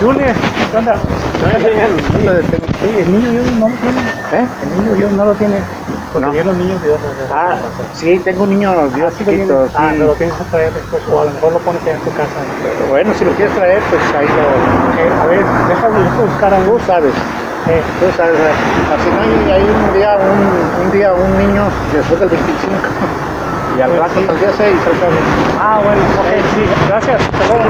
Julia, ¿qué onda? Sí, el niño Dios no lo tiene. El niño Dios no lo tiene. Porque yo los niños Dios. Sí, tengo un niño Dios chiquito. Sí. Me lo tienes que traer después, o a lo mejor lo pones en tu casa. Bueno, si lo quieres traer, pues ahí lo... A ver, déjame buscar a Tú sabes. Tú sabes. Así no hay un día un niño después del 25. Y al rato, el día 6, otra vez. Bueno, ok, sí, gracias. Hasta luego.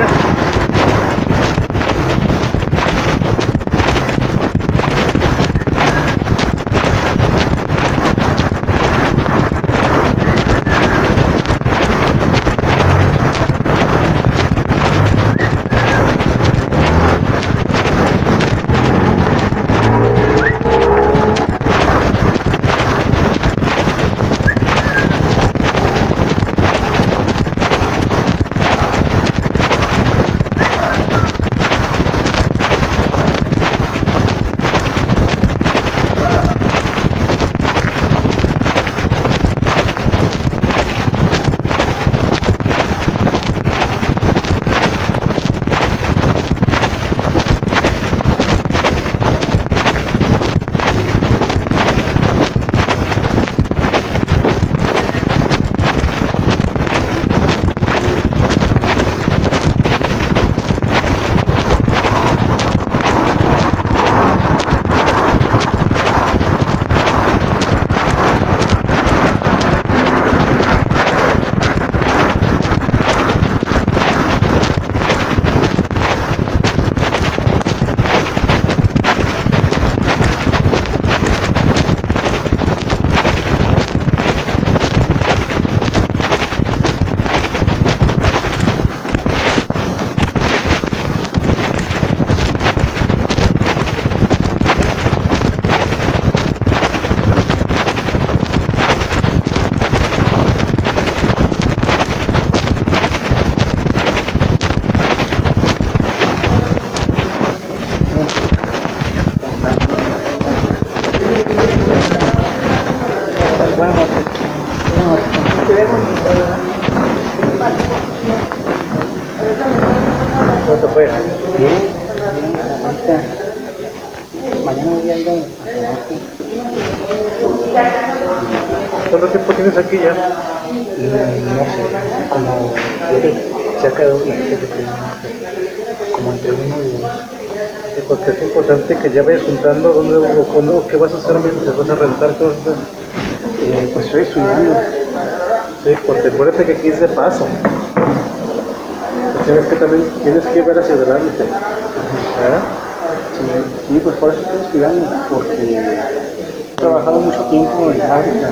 ¿Cuánto fue? Mañana voy a ir a ¿Cuánto tiempo tienes aquí ya? no sé, como cerca de 2 meses, como entre 1 y 2. Porque es importante que ya vayas juntando dónde o cuándo, qué vas a hacer mientras vas a rentar cosas. Pues estoy estudiando. Sí, porque acuérdate que aquí es de paso. Tienes que ver hacia adelante. Sí, pues por eso estoy estudiando, porque he trabajado mucho tiempo en fábricas,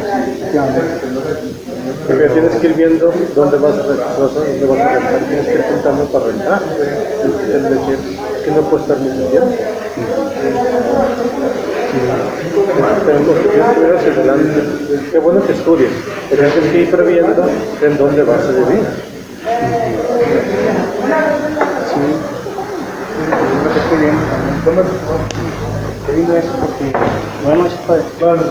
Porque tienes que ir viendo dónde vas a rentar, tienes que ir juntando para rentar. Es decir, que no puedes estar mucho tiempo. Tenemos que ir hacia adelante. Qué bueno que estudies, pero tienes que ir previendo en dónde vas a vivir. Estoy viendo también. Estoy viendo eso porque, bueno, es padre.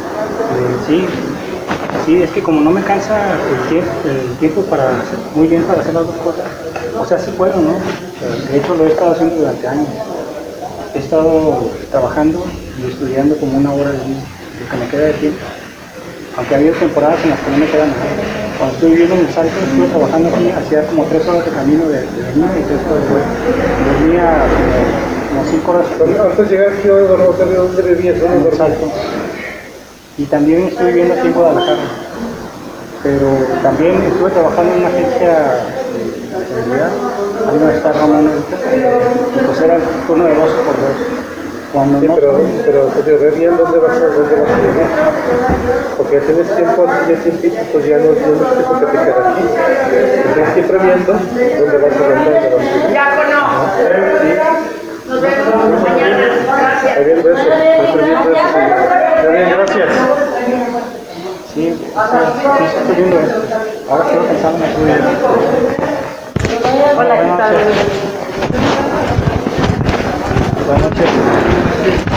Sí, es que como no me cansa el tiempo muy bien para hacer las dos cosas, o sea, sí puedo, ¿no? De hecho, lo he estado haciendo durante años. He estado trabajando y estudiando como 1 hora al día, lo que me queda de tiempo. Aunque ha habido temporadas en las que no me queda nada. Cuando estoy viviendo en el Salto, estuve trabajando aquí, hacía como 3 horas de camino de venir y 3 horas de vuelta. Dormía como 5 horas. Antes de llegar aquí, ¿dónde vivías? En el Salto. Y también estoy viviendo aquí en Guadalajara. Pero también estuve trabajando en una agencia de seguridad. Ahí no está Ramón ahorita. Y pues era el turno de 12 por 2. Cuando sí, no pero ve bien dónde vas a vivir. Porque ya tienes tiempo aquí, ya tiempito, pues ya no es tiempo que te queda aquí. Tienes que ir previendo dónde vas a rentar. Nos vemos mañana. Gracias. Está bien, gracias. Está bien, gracias. Sí, estoy viendo esto. Ahora quiero pensar en la tuya. Hola, ¿qué tal? Buenas noches.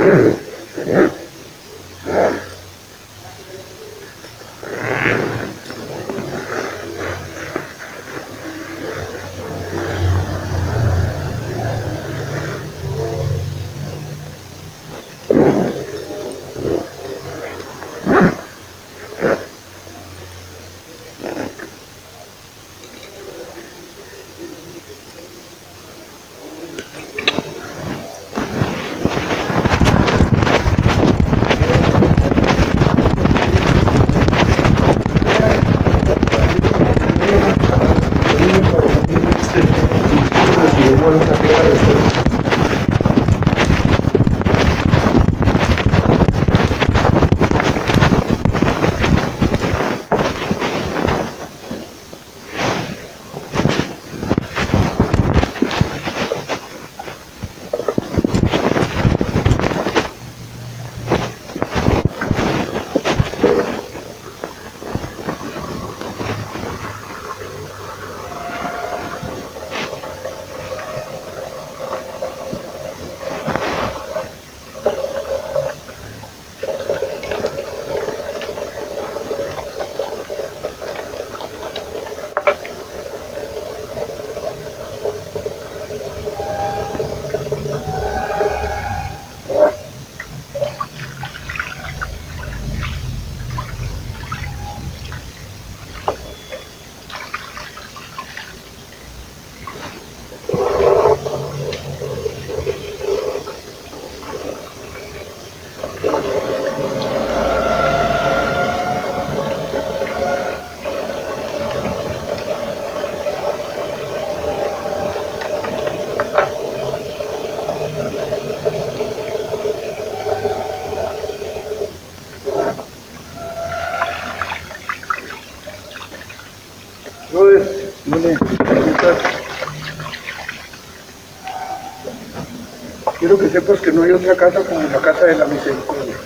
Quiero que sepas que no hay otra casa como la casa de la misericordia.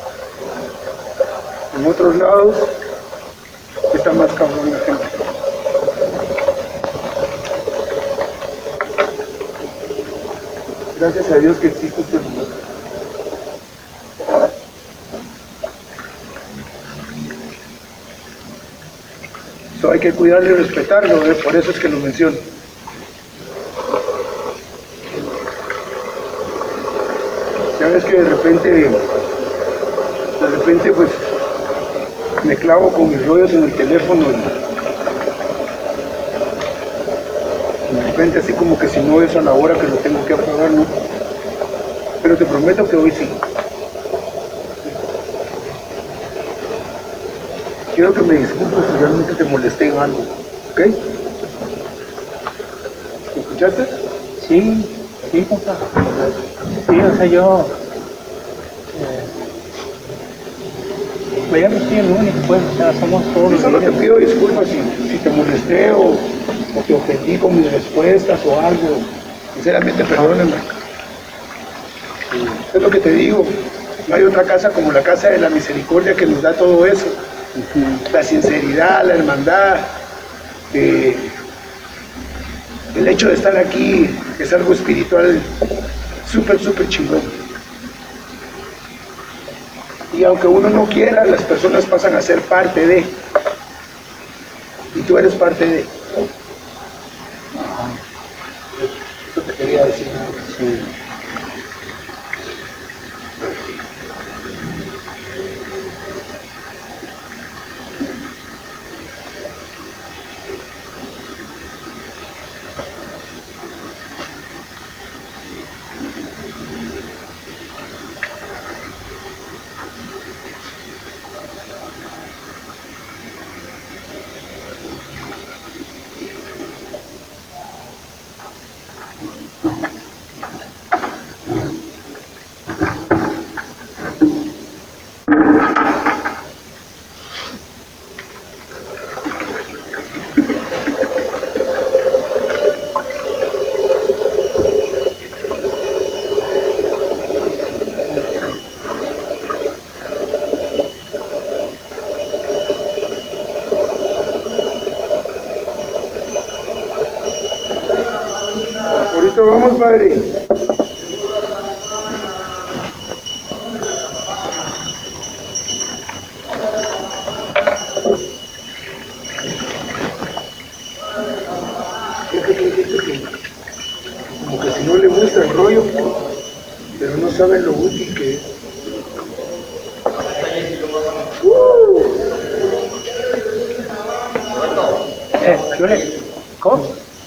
En otros lados está más cabrón la gente. Gracias a Dios que existe este lugar. Eso hay que cuidarlo y respetarlo, por eso es que lo menciono. Ya ves que de repente pues me clavo con mis rollos en el teléfono y de repente así como que si no es a la hora que lo tengo que apagar, ¿no? Pero te prometo que hoy sí. Quiero que me disculpes si realmente te molesté en algo, ¿ok? ¿Me escuchaste? Sí, sí, compa. Sí, o sea, yo ya no soy el único, pues, o sea, somos todos Yo los solo te líderes. pido disculpas si te molesté o te ofendí con mis respuestas o algo. Sinceramente, perdóname. Es lo que te digo. No hay otra casa como la casa de la misericordia que nos da todo eso. La sinceridad, la hermandad, el hecho de estar aquí es algo espiritual súper, súper chingón. Y aunque uno no quiera, las personas pasan a ser parte de, y tú eres parte de. Eso te quería decir. Sí. Ahorita vamos, padre. Es que hay gente que como que si no le gusta el rollo, pero no saben lo útil que es. ¿Cómo?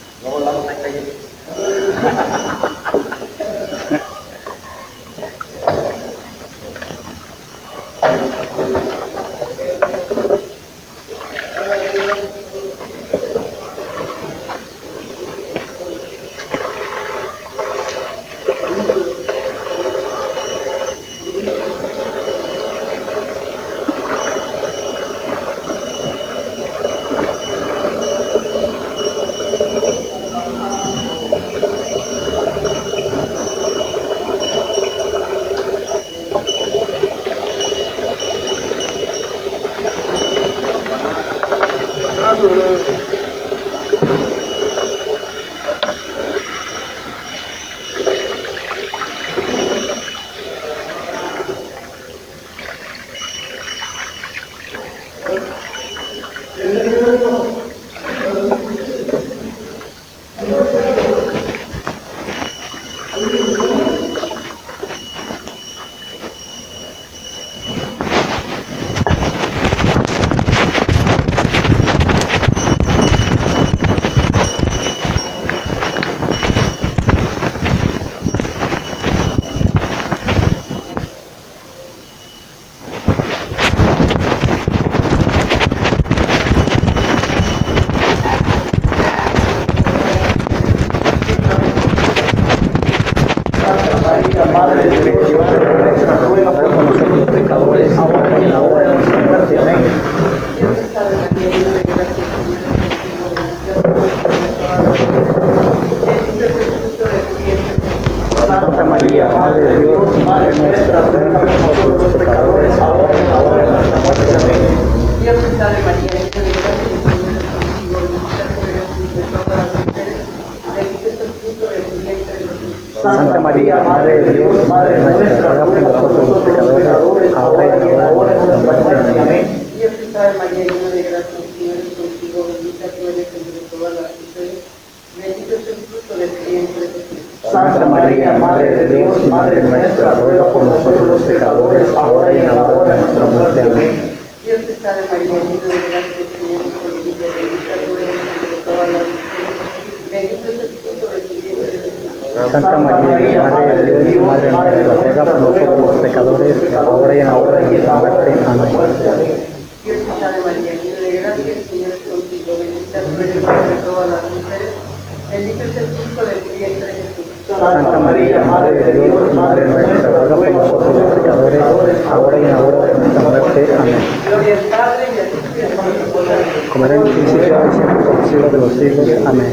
Santa María, Madre de Dios, Madre nuestra, ruega por nosotros los pecadores, ahora y en la hora de nuestra muerte. Amén. Dios te salve María, llena de gracia, el Señor es contigo, bendita tú eres entre todas las mujeres, bendito es el fruto de tu vientre, Jesús. Santa María, Madre de Dios, Madre nuestra, ruega por nosotros los pecadores, ahora y en la hora de nuestra muerte. Amén. Dios te salve María, llena de gracia, el Señor es contigo, bendita tú eres entre todas las mujeres, bendito es el fruto de tu vientre, Jesús. Santa María, Madre de Dios, Madre nuestra, ruega por nosotros los pecadores, ahora y en la hora de nuestra muerte. Amén. Dios te salve María, llena de gracia, el Señor es contigo, bendita tú eres entre todas las mujeres, bendito es el fruto de tu vientre, Jesús. Santa María, Madre de Dios, Madre nuestra, ruega por nosotros los pecadores, ahora y en la hora de nuestra muerte. Amén. Gloria al Padre y al Hijo y al Espíritu Santo. Como era en el principio, ahora y siempre, por los siglos de los siglos. Amén.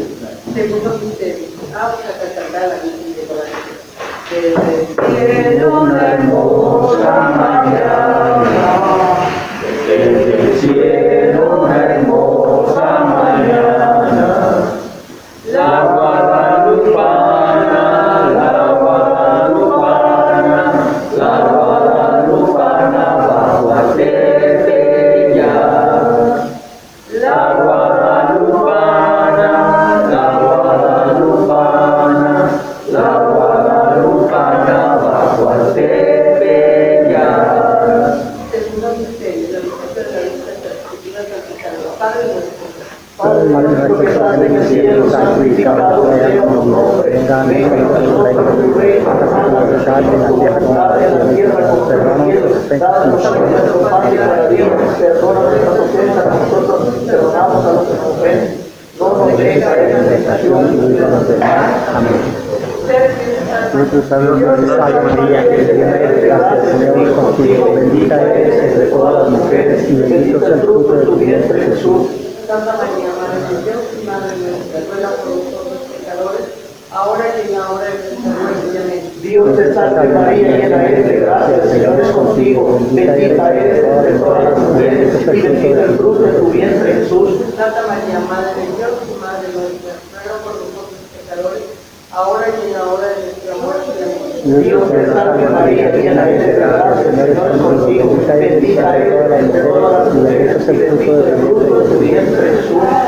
Segundo misterio. Vamos a cantar la Virgen de Guadalupe. Desde el cielo una hermosa mañana, desde el cielo una hermosa mañana, la guadalupana, la guadalupana, la guadalupana bajo a Tepeyac. La guadalupana, la guadalupana, la guadalupana bajo al Tepeyac. Segundo misterio, la visita de la luz perspectiva santificada. Padre nuestro, Padre nuestro que estás en el cielo, santificado sea tu nombre. Venga a nosotros tu reino, hágase tu voluntad en la tierra como en el cielo. Perdona nuestras ofensas como también nosotros perdona nuestras ofensas a nosotros y perdonamos a los que nos ofenden. No nos dejes caer en tentación y líbranos del mal. Amén. Dios te salve María, llena eres de gracia, el Señor es contigo, bendita eres entre todas las mujeres y bendito es el fruto de tu vientre, Jesús. Santa María, Madre de Dios y Madre nuestra, ruega por nosotros los pecadores, ahora y en la hora de nuestra muerte. Amén. Dios te salve María, llena eres de gracia, el Señor es contigo, bendita eres entre todas las mujeres y bendito el fruto de tu vientre, Jesús. Santa María, Madre de Dios y Madre nuestra, ruega por nosotros los pecadores, ahora y en la hora de nuestra muerte. Amén. Dios te salve María, llena eres de gracia, el Señor es contigo, bendita eres entre todas las mujeres y bendito es el fruto de tu vientre, Jesús. Santa María,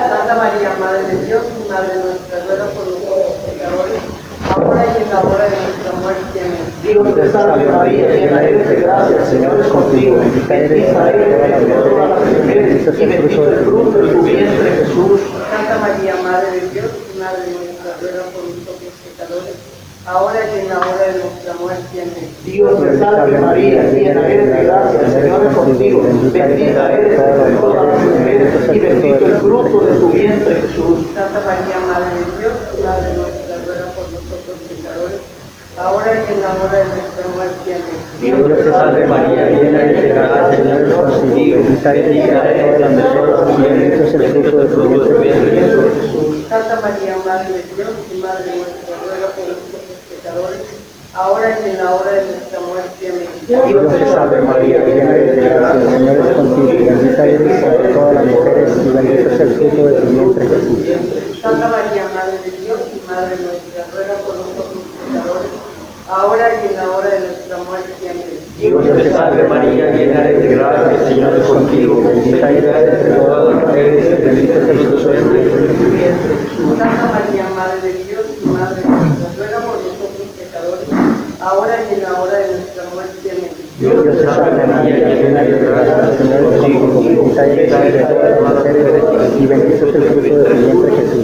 María, Madre de Dios y Madre nuestra, ruega por nosotros pecadores, ahora y en la hora de nuestra muerte. Amén. Dios te salve María, llena eres de gracia, el Señor es contigo, bendita eres entre todas las mujeres, bendito es el fruto de tu vientre Jesús. Santa María, Madre de Dios y Madre nuestra, ruega por nosotros pecadores, ahora y en la hora de nuestra muerte. Amén. Dios te salve María, llena eres de gracia, el Señor es contigo, bendita eres entre todas las mujeres, y bendito el fruto de tu vientre Jesús. Santa María, Madre de Dios y Madre nuestra, ruega por nosotros pecadores, ahora y en la hora de nuestra muerte. Amén. Dios te salve María, llena eres de gracia, el Señor es contigo, bendita eres entre todas las mujeres, y bendito es el fruto de tu vientre Jesús. Santa María, Madre de Dios y Madre nuestra, ruega por nosotros pecadores, ahora y en la hora de nuestra muerte. Amén. Dios te salve María, llena eres de gracia, el Señor es contigo, bendita eres entre todas las mujeres, y bendito es el fruto de tu vientre Jesús. Santa María, Madre de Dios y Madre nuestra, ruega por nosotros pecadores, ahora y en la hora de nuestra muerte. Amén. Dios te salve María, llena eres de gracia, el Señor es contigo, bendita eres entre todas las mujeres, y bendito es el fruto de tu vientre Jesús. Santa María, Madre de Dios y Madre nuestra, ruega por nosotros pecadores, ahora y en la hora de nuestra muerte. Amén. Dios te salve María, llena eres de gracia, el Señor es contigo, bendita eres entre todas las mujeres, y bendito es el fruto de tu vientre Jesús.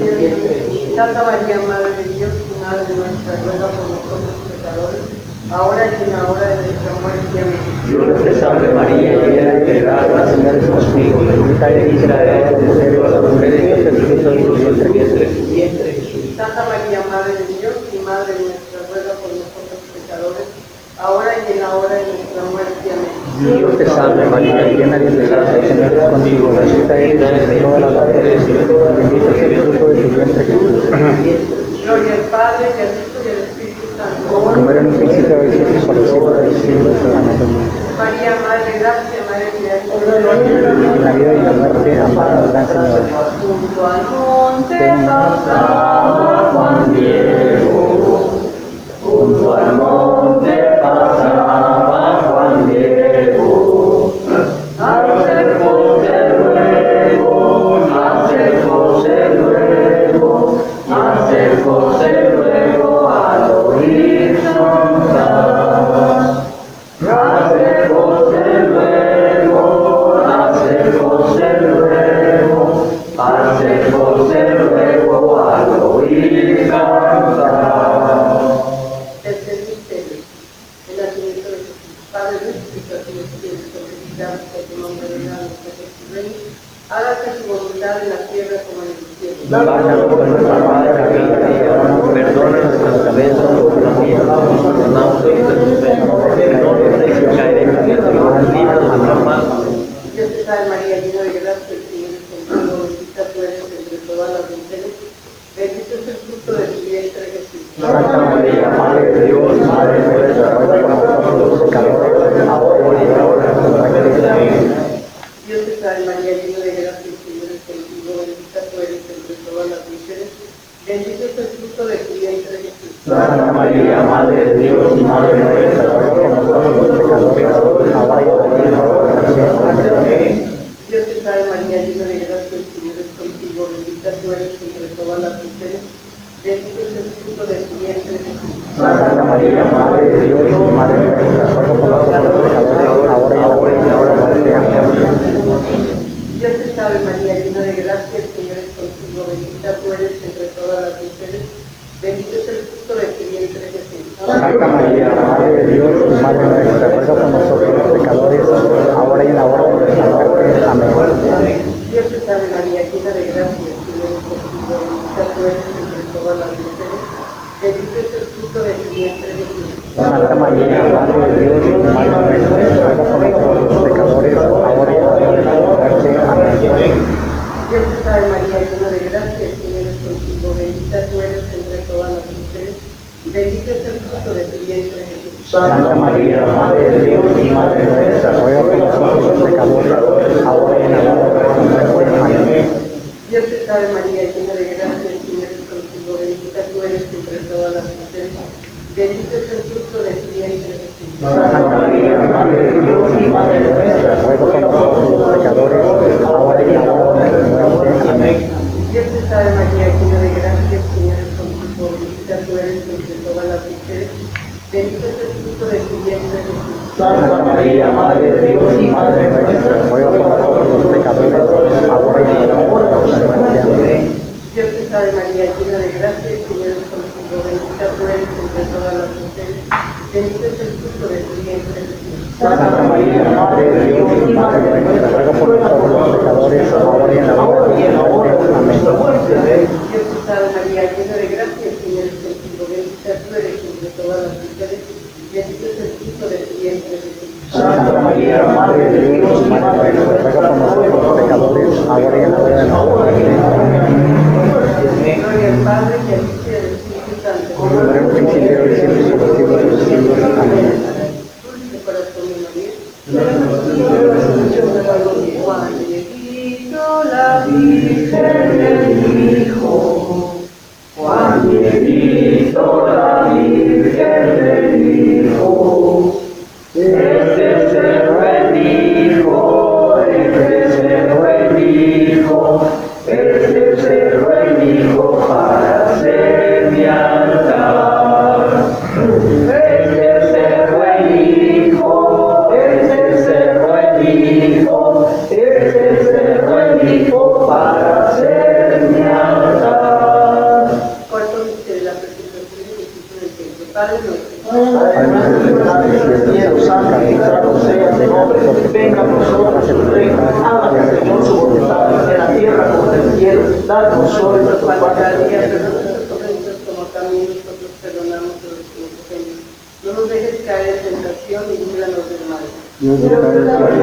Santa María, Madre de Dios y Madre nuestra, ruega por nosotros pecadores, ahora y en la hora de nuestra muerte. Amén. Dios te salve María, llena eres de gracia, el Señor es contigo, bendita eres entre todas las mujeres, y bendito es el fruto de tu vientre Jesús. Santa María, Madre de Dios y Madre nuestra, ruega por nosotros pecadores, ahora y en la hora de nuestra muerte. Amén. Dios te salve María, llena eres de gracia, el Señor es contigo, bendita eres entre todas las mujeres, y bendito es el fruto de tu vientre Jesús. Gloria al Padre, y al Hijo y al Espíritu Santo. Como era en un principio, ahora y siempre, por los siglos de los siglos. Amén. María, Madre de Gracia, Madre de En la vida y la muerte, amado gran Señor. junto al monte pasaba Juan Diego, junto al monte pasaba Juan Diego, acercóse luego, acercóse luego al oír cantar. Acercóse luego al oír cantar. Tercer misterio, el nacimiento de Jesús. Padre nuestro que estás en los cielos, santificado sea tu nombre, venga a nosotros tu reino. Hágase tu voluntad en la tierra como en el cielo. Danos por nuestra Padre la vida, perdona nuestras ofensas, como también nosotros perdonamos a los que nos ofenden, no nos dejes caer en tentación, líbranos del mal. Dios te salve María, llena de gracia, el Señor es contigo, bendita tú eres entre todas las mujeres, bendito es el fruto de tu vientre Jesús. Santa María, Madre de Dios, Madre nuestra, ruega por nosotros los pecadores, ahora y en la hora de nuestra muerte. Amén. Dios te salve María, llena de gracia, el Señor es contigo, bendita tú eres entre todas las mujeres, bendito es el fruto de tu vientre Jesús. Santa María, Madre de Dios y Madre nuestra, ruega por nosotros los pecadores, ahora y en la hora de nuestra muerte. Amén. Dios te salve María, llena de gracia, el Señor es contigo, bendita tú eres entre todas las mujeres, bendito es el fruto de tu vientre Jesús. Santa María, Madre de Dios y Madre nuestra, ruega por nosotros los pecadores, ahora y en la hora de nuestra muerte. Amén. Dios te salve María, llena de gracia, el Señor es contigo, bendita tú eres entre todas las mujeres, bendito es el fruto de tu vientre Jesús. Santa María, Madre de Dios y Madre nuestra, ruega por nosotros los pecadores, ahora y en la hora de nuestra muerte. Amén. Dios te salve María, llena de gracia, el Señor es contigo, bendita tú eres entre todas las mujeres, bendito es el fruto de tu vientre Jesús. Santa María, Madre de Dios y Madre nuestra, ruega por nosotros los pecadores, ahora y en la hora de nuestra muerte. Amén. Dios te salve María, llena de gracia, el Señor es contigo, bendita tú eres entre todas las mujeres, bendito es el fruto de tu vientre Jesús. Santa María, Madre de Dios y Madre nuestra, ruega por nosotros los pecadores, ahora y en la hora de nuestra muerte. Amén. Dios te salve María, llena de gracia, el Señor es contigo, bendita tú eres entre todas las mujeres, bendito es el fruto de tu vientre Jesús. Santa María, Madre de Dios y Madre nuestra, ruega por nosotros los pecadores, ahora y en la hora de nuestra muerte. Amén. Dios te María, llena de gracia, el Señor es contigo, bendita tú eres entre todas las mujeres, bendito es el fruto de tu vientre, Jesús. Santa María, Madre de Dios y Madre nuestra, ruega por nosotros los pecadores, ahora y en la hora de nuestra muerte. Amén. Dios te salve María, llena de gracia, el Señor es contigo, bendita tú eres entre todas las mujeres, bendito es el fruto de tu vientre, Jesús. Santa María, Madre de Dios y Madre nuestra, ruega por nosotros los pecadores, ahora y en la hora de nuestra muerte. Amén. Dios te salve María, llena de gracia, el Señor es contigo, bendita tú eres entre todas las mujeres, bendito es el fruto de tu vientre, Jesús. Santa María, Madre de Dios y Madre nuestra, ruega por nosotros los pecadores, ahora y en la hora de nuestra muerte. Gloria al Padre, y al Hijo y al Espíritu Santo. Como era en un principio, y siempre, y por los siglos de los siglos. Amén. Dulce corazón de María, Juan de Cristo, la Virgen del Hijo. Juan de Cristo, la Virgen del Hijo. Este cerro el Hijo, este cerro el Hijo, este cerro el Hijo para ser mi altar. Este cerro el Hijo, este cerro el Hijo, este cerro el Hijo para ser mi altar. Cuarto misterio de la presentación del Espíritu del Templo. Padre nuestro. Venga a nosotros su reino, hágase Señor su voluntad en la tierra como en el cielo. Danos hoy nuestro pan cada día, perdona nuestras ofensas como también nosotros perdonamos a los que nos ofenden. No nos dejes caer en tentación y líbranos del mal. Dios de Padre,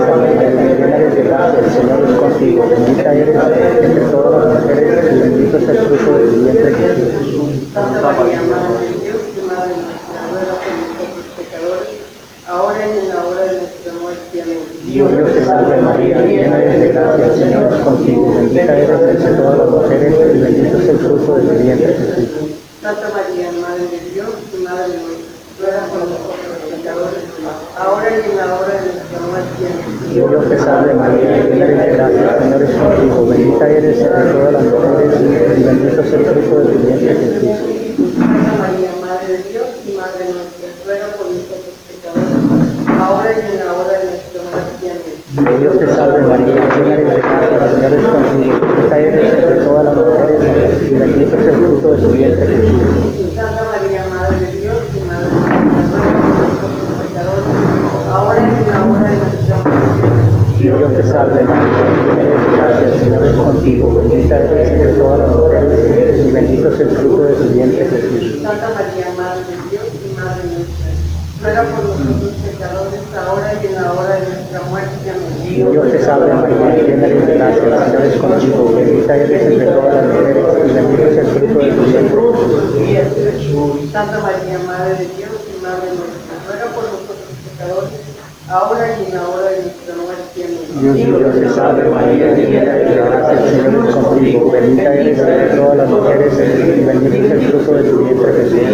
llena eres de gracia, el Señor es contigo, bendita eres entre todas las mujeres y bendito es el fruto de tu vientre, Jesús. Santa María, Madre de Dios y Madre nuestra, ruega por nosotros pecadores, ahora y en la hora de nuestra muerte. Amén. Dios te salve María, llena eres de gracia, el Señor es contigo, bendita eres entre todas las mujeres y bendito es el fruto de tu vientre, Jesús. Santa María, Madre de Dios y Madre nuestra, ruega por nosotros pecadores, ahora y en la hora de nuestra muerte. Amén. Dios te salve María, llena eres de gracia, el Señor es contigo, bendita eres entre todas las mujeres y bendito es el fruto de tu vientre, Jesús. Santa María, Madre de Dios y Madre nuestra, ruega por nosotros pecadores, ahora y en la hora de nuestra muerte. Amén. Dios te salve María, llena eres de gracia, el Señor es contigo, bendita eres entre todas las mujeres y bendito es el fruto de tu vientre, Jesús. Santa María, Madre de Dios y Madre nuestra, ruega por nosotros pecadores, ahora y en la hora de nuestra muerte. Dios te salve María, llena eres de gracia, el Señor es contigo, bendita eres entre todas las mujeres y bendito es el fruto de tu vientre, Jesús. Santa María, Madre de Dios y Madre nuestra, ruega por nosotros pecadores, ahora y en la hora de nuestra muerte. Amén. Dios te salve María, llena eres de gracia, el Señor es contigo, bendita eres entre todas las mujeres y bendito es el fruto de tu vientre, Jesús. Santa María, Madre de Dios y Madre nuestra, ruega por nosotros pecadores, ahora y en la hora de nuestra muerte. Amén. Dios te salve María, llena eres de gracia, el Señor es contigo, bendita eres entre todas las mujeres y bendito es el fruto de tu vientre,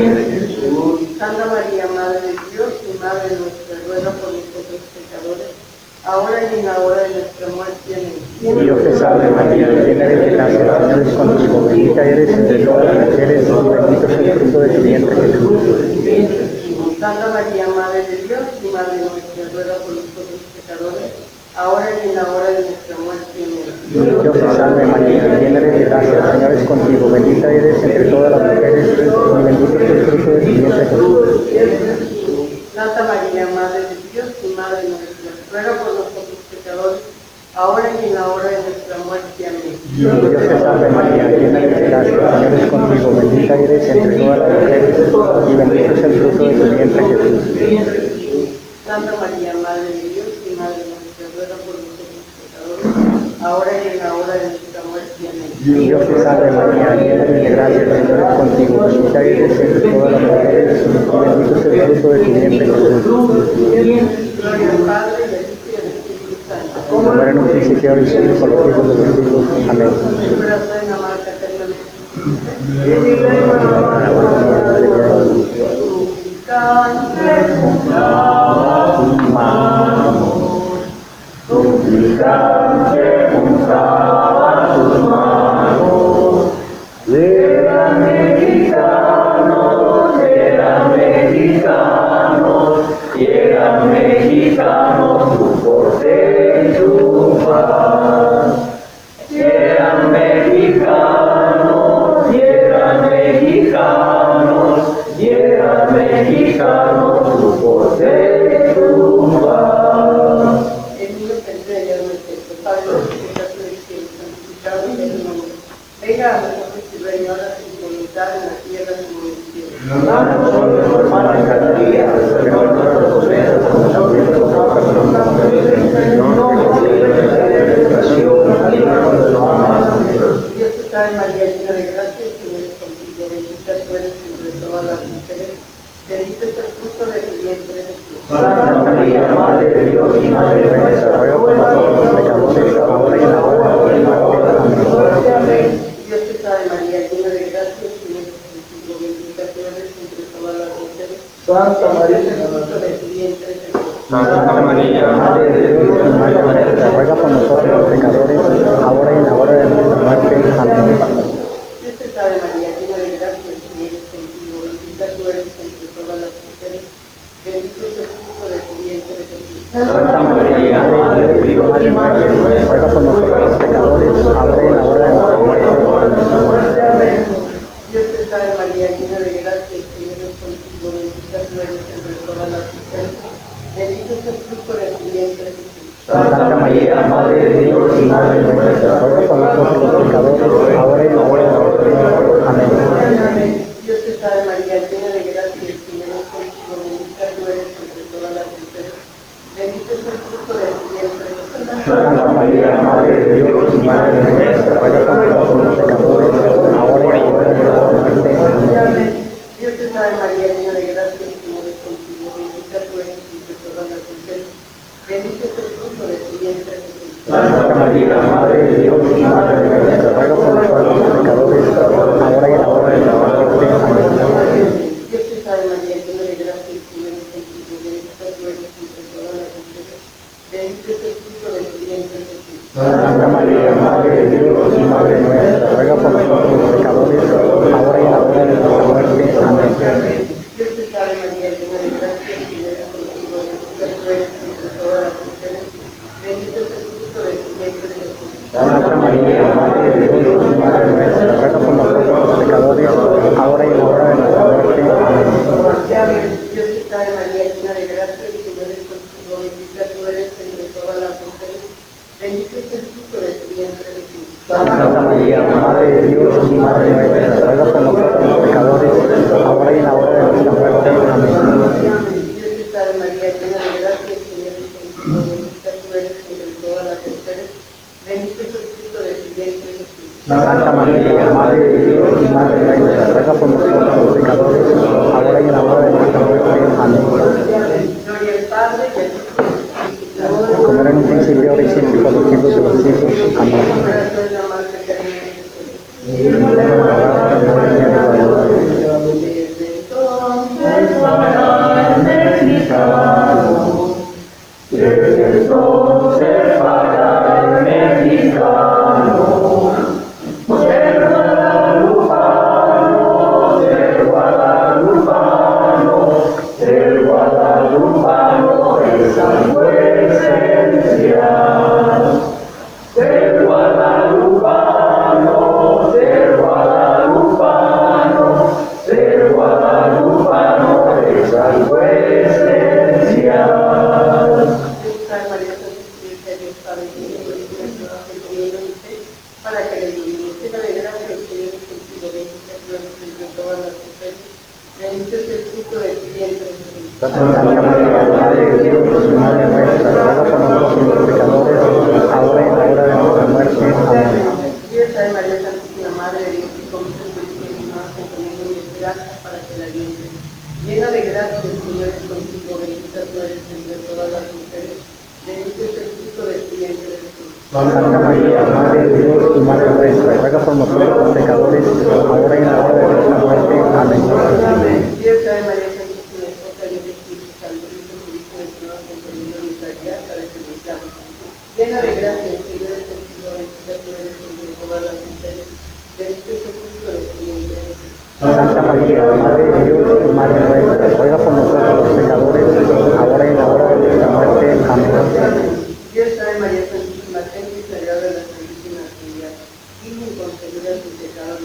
Jesús. Santa María, Madre de Dios y Madre nuestra, ruega por nosotros pecadores, ahora y en la hora de nuestra muerte. Amén. Dios te salve María, llena eres de gracia, el Señor es contigo, bendita eres entre todas las mujeres y bendito es el fruto de tu vientre, Jesús. Santa María, Madre de Dios y Madre nuestra, ruega por nosotros pecadores, ahora y en la hora de nuestra muerte. Amén. Dios te salve María, llena eres de gracia, el Señor es contigo, bendita eres entre todas las mujeres y bendito es el fruto de tu vientre, Jesús. Santa María, Madre de Dios y Madre nuestra, ruega por nosotros pecadores, ahora y en la hora de nuestra muerte. Amén. Dios te salve María, llena eres de gracia, el Señor es contigo, bendita eres entre todas las mujeres y bendito es el fruto de tu vientre, Jesús. Santa María, Madre de Dios y Madre nuestra, ruega por nosotros pecadores, ahora y en la hora de nuestra muerte. Amén. Dios te salve María, llena eres de gracia, el Señor es contigo, bendita eres entre todas las mujeres y bendito es el fruto de tu vientre, Jesús. Gloria al Padre, y al Hijo y al Espíritu Santo. Como era en un principio, ahora y siempre, por los siglos de los siglos. Amén. Corazón en la marca eternamente. Suplicante, juntaba tus manos, de Venga a nosotros tu reino, ahora tu voluntad en la tierra como en el cielo. Danos hoy nuestro pan de cada día, perdona nuestras ofensas, como también nosotros perdonamos a los que no nos lleven a la tentación, y líbranos de lo malo. Dios te salve María, llena de gracia, el Señor es contigo, bendita tú eres entre todas las mujeres, bendito es el fruto de tu vientre Jesús. Santa María, Madre de Dios y Madre nuestra, ruega por nosotros los pecadores, ahora y en la hora de nuestra muerte. Amén. Dios te salve María, llena de gracia, el Señor es contigo, bendita tú eres entre todas las mujeres. Santa María, el fruto de tu vientre Jesús. Santa María, Madre de Dios y Madre nuestra, ruega por nosotros los pecadores, ahora y en la hora de nuestra muerte. Amén. Dios te salve María, llena de gracia, el Señor es contigo, bendita tú eres entre todas las mujeres, bendito es el fruto de tu vientre Jesús. Santa María, Madre de Dios y Madre nuestra, ruega por nosotros los pecadores, ahora y en la hora de nuestra muerte. Amén. Dios te salve María, llena de gracia, el Señor es contigo, bendita tú eres entre todas las mujeres, bendito es el fruto de tu vientre Jesús. Santa María, Madre de Dios y Madre nuestra, ruega por nosotros los pecadores, ahora y en la hora de nuestra muerte. Amén. Dios te salve María, llena de gracia, el Señor es contigo, bendita tú eres entre todas las mujeres, bendito es el fruto de tu vientre Jesús. Santa María, Madre de Dios y Madre nuestra, ruega por nosotros los pecadores, ahora y en la hora de nuestra muerte. Amén. Dios te salve María, llena de gracia, el Señor es contigo, bendita tú eres entre todas las mujeres, bendito es el fruto de tu vientre Jesús. Santa María, Madre de Dios y Madre nuestra, ruega por nosotros los pecadores, ahora y en la hora de nuestra muerte. Amén. Dios te salve María, llena de gracia, el Señor es contigo, bendita tú eres entre todas las mujeres, bendito es el fruto de tu vientre Jesús. Santa María, Madre de Dios y Madre nuestra, ruega por nosotros los pecadores, ahora y en la hora de nuestra muerte. Amén. Dios te salve María, llena de gracia, el Señor es contigo, bendita tú eres entre todas las mujeres, bendito es el fruto de tu vientre Jesús. Santa María, Madre de Dios y Madre nuestra, ruega por nosotros los pecadores, ahora y en la hora de nuestra muerte. Amén. Dios te salve María, llena de gracia, el Señor es contigo, bendita tú eres entre todas las mujeres, bendito es el fruto de tu vientre Jesús. Santa María, Madre de Dios y Madre nuestra, ruega por nosotros los pecadores, ahora y en la hora de nuestra muerte. Amén. Dios te salve María, llena de gracia, el Señor es contigo, bendita tú eres entre todas las mujeres, bendito es el fruto de tu vientre Jesús. Santa María, Madre de Dios y Madre nuestra, ruega por nosotros los pecadores, ahora y en la hora de nuestra muerte. Amén. Gloria al Padre, y al Hijo, y al Espíritu Santo. Como era en un principio, ahora y siempre, por los siglos de los siglos. Amén. Corazón de la Madre Eterna de Jesús. Desde entonces para el mexicano, desde entonces para el mexicano, ser guadalupano, ser guadalupano, ser guadalupano es algo esencial. Ser guadalupano, ser guadalupano, ser guadalupano es algo esencial. Para que le diga, tenga de gracia el Señor es contigo, bendita tú eres entre todas las mujeres, bendito es el fruto de tu vientre Jesús. Santa María, Madre de Dios y Madre nuestra, ruega por nosotros los pecadores, ahora y en la hora de nuestra muerte. Amén. Dios salve María, Santísima Madre de Dios, y confiesa en tu Espíritu Santo, poniendo mi esperanza para que la libre. Llena de gracia, el Señor es contigo, bendita tú eres entre todas las mujeres, bendito es el fruto de tu vientre Jesús. Santa María, Madre de Dios y Madre nuestra, ruega por nosotros los pecadores, ahora y en la hora de nuestra muerte. Amén. Dios salve María, Santísima Esposa de Dios, Espíritu Santo, Hijo de Cristo, nuestro Señor, comprendiendo nuestra guía para que nos llame. Llena de gracia, el Señor es contigo, bendita tú eres entre todas las mujeres, bendito es el fruto de tu vientre Jesús. Santa María, Madre de Dios y Madre nuestra, ruega por nosotros los pecadores, ahora y en la hora de nuestra muerte. Amén. Dios salve María Santísima, ten misericordia de las Santísimas María, y inconcebible sus pecados de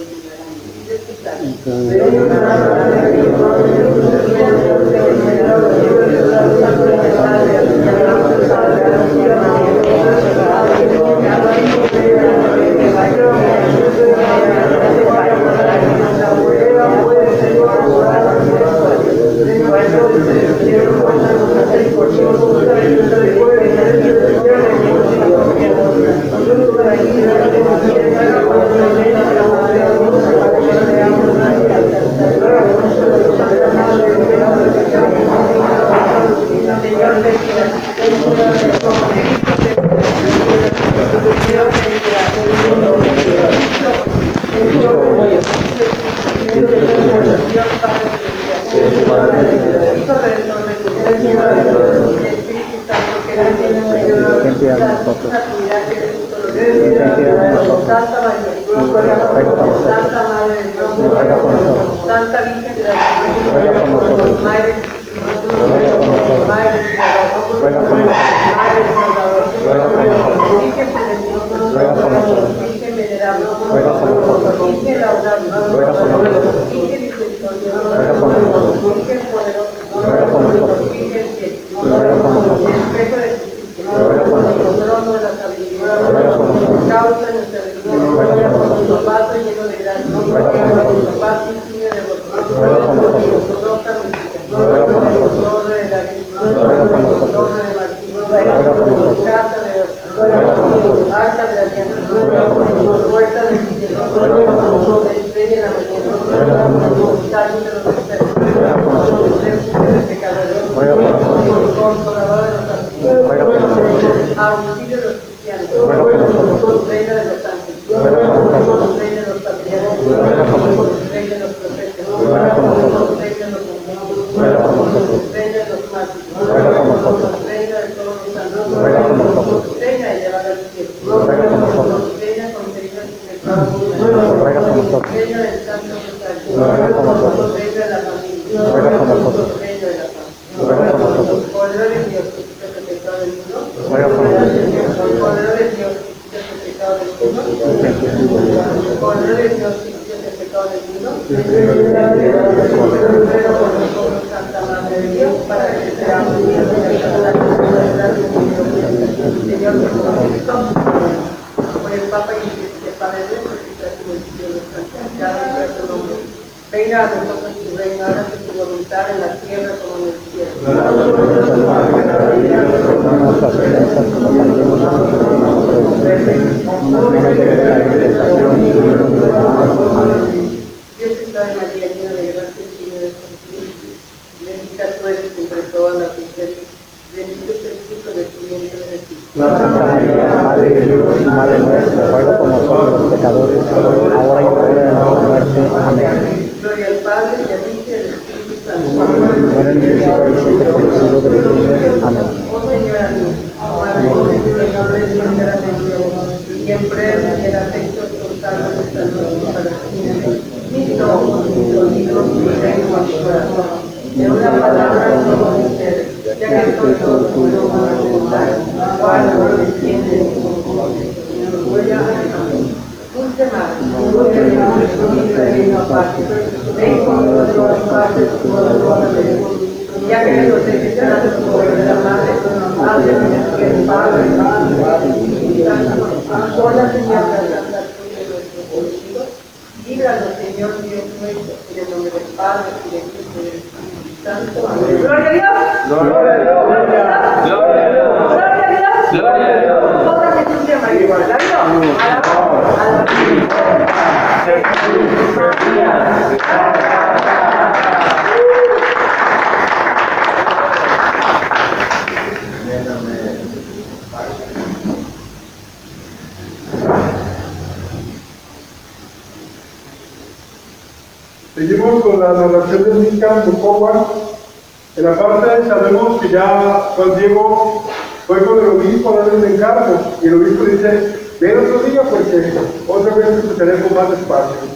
Seguimos con la narración de Milka Mocowa. En la parte sabemos que ya Juan Diego fue con el obispo a darle el encargo y el obispo dice, ven otro día porque otra vez escucharé con más despacio.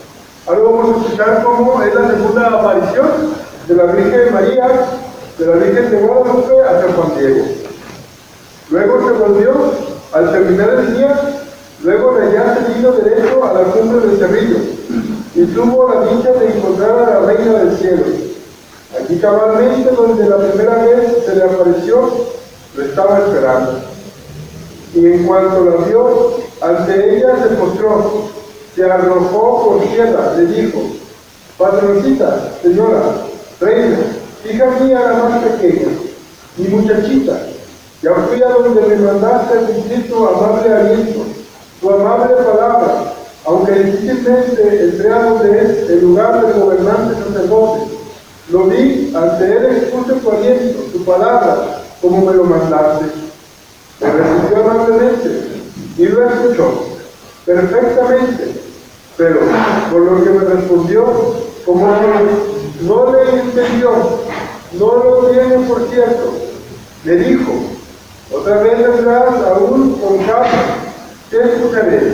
Ahora vamos a escuchar cómo es la segunda aparición de la Virgen María, de la Virgen de Guadalupe a San Juan Diego. Luego se volvió, al terminar el día, luego de allá se vino derecho a la cumbre del Cerrillo y tuvo la dicha de encontrar a la Reina del Cielo. Allí cabalmente donde la primera vez se le apareció, lo estaba esperando. Y en cuanto la vio, ante ella se postró, se arrojó por tierra, le dijo: patroncita, señora, reina, hija mía la más pequeña, mi muchachita, ya fui a donde me mandaste a cumplir tu amable aliento, tu amable palabra, aunque difícilmente entré a donde es el lugar del gobernante sacerdote. Lo vi, ante él expuse tu aliento, tu palabra, como me lo mandaste. Me recibió amablemente y lo escuchó perfectamente, pero por lo que me respondió, como que no le entendió, no lo tiene por cierto, le dijo: otra vez vendrás aún con casa, ¿qué escucharé?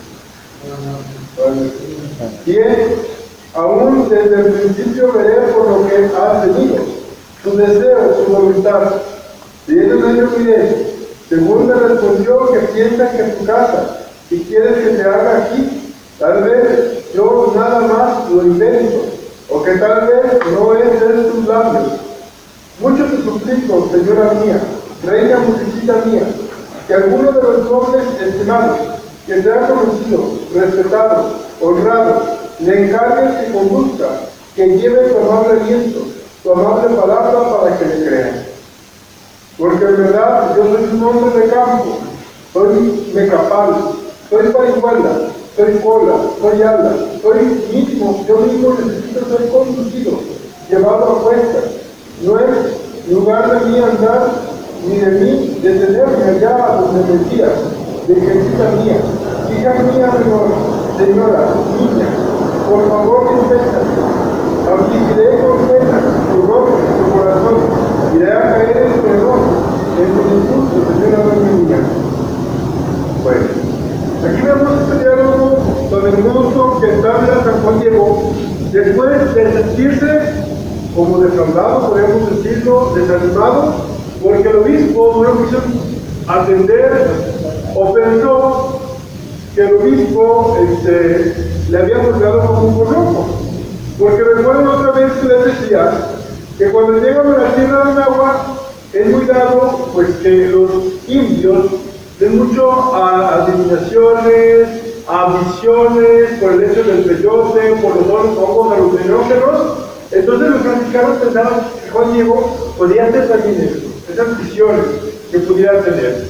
Bien, aún desde el principio veré por lo que has tenido, tu deseo, tu voluntad. Bien, en ello miré. Según me respondió, que piensas que tu casa, y quieres que te haga aquí, tal vez yo nada más lo invento, o que tal vez no es de tus labios. Mucho te suplico, señora mía, reina muchachita mía, que alguno de los nobles estimados, que te ha conocido, respetado, honrado, le encargues que conduzca, que lleve tu amable aliento, tu amable palabra para que le crean. Porque en verdad yo soy un hombre de campo, soy mecapal, soy parihuela, soy cola, soy ala, soy mismo, yo mismo necesito ser conducido, llevado a cuesta. No es lugar de mí andar, ni de mí detenerme allá a donde me decías, de hijita mía, hija mía menor, señora, niña, por favor dispénsame, afligiré con pena tu rostro, tu corazón, iré a caer en perdón, en tu discurso, señora doña. Bueno, aquí vemos este diálogo tan hermoso que entabla San Juan Diego después de sentirse como defraudado, podemos decirlo, desanimado, porque el obispo no lo quiso atender o pensó que el obispo le había juzgado como un loco. Porque recuerdo otra vez que les decía que cuando llegan a la tierra del agua es muy dado pues que los indios den mucho a adivinaciones, a visiones, por el hecho del peyote, por los hongos alucinógenos. Entonces los franciscanos pensaban que Juan Diego podía hacer también eso, esas visiones que pudiera tener.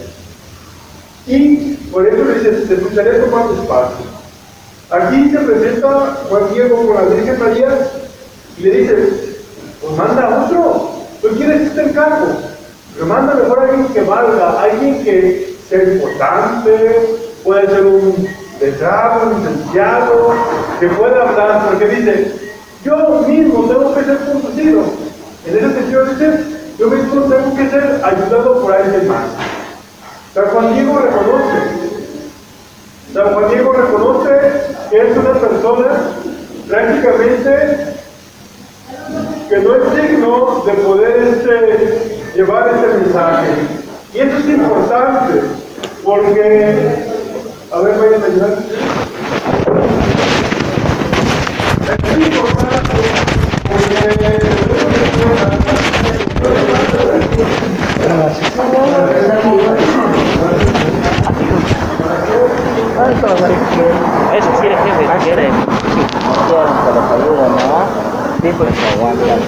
Y por eso le dice: te escucharé con más despacio. Aquí se presenta Juan Diego con la Virgen María y le dice: pues manda a otro, tú quieres este encargo, pero manda mejor a alguien que valga, alguien que sea importante, puede ser un letrado, un licenciado, que pueda hablar, porque dice: yo mismo tengo que ser conducido. En ese sentido dice: yo mismo tengo que ser ayudado por alguien más. San Juan Diego reconoce que es una persona prácticamente que no es digno de poder llevar este mensaje. Y eso es importante, porque, a ver, vayan a ayudar. Es importante eso sí, el jefe quiere. Quieren que los ayuden, ¿no? Sí, pues aguantan.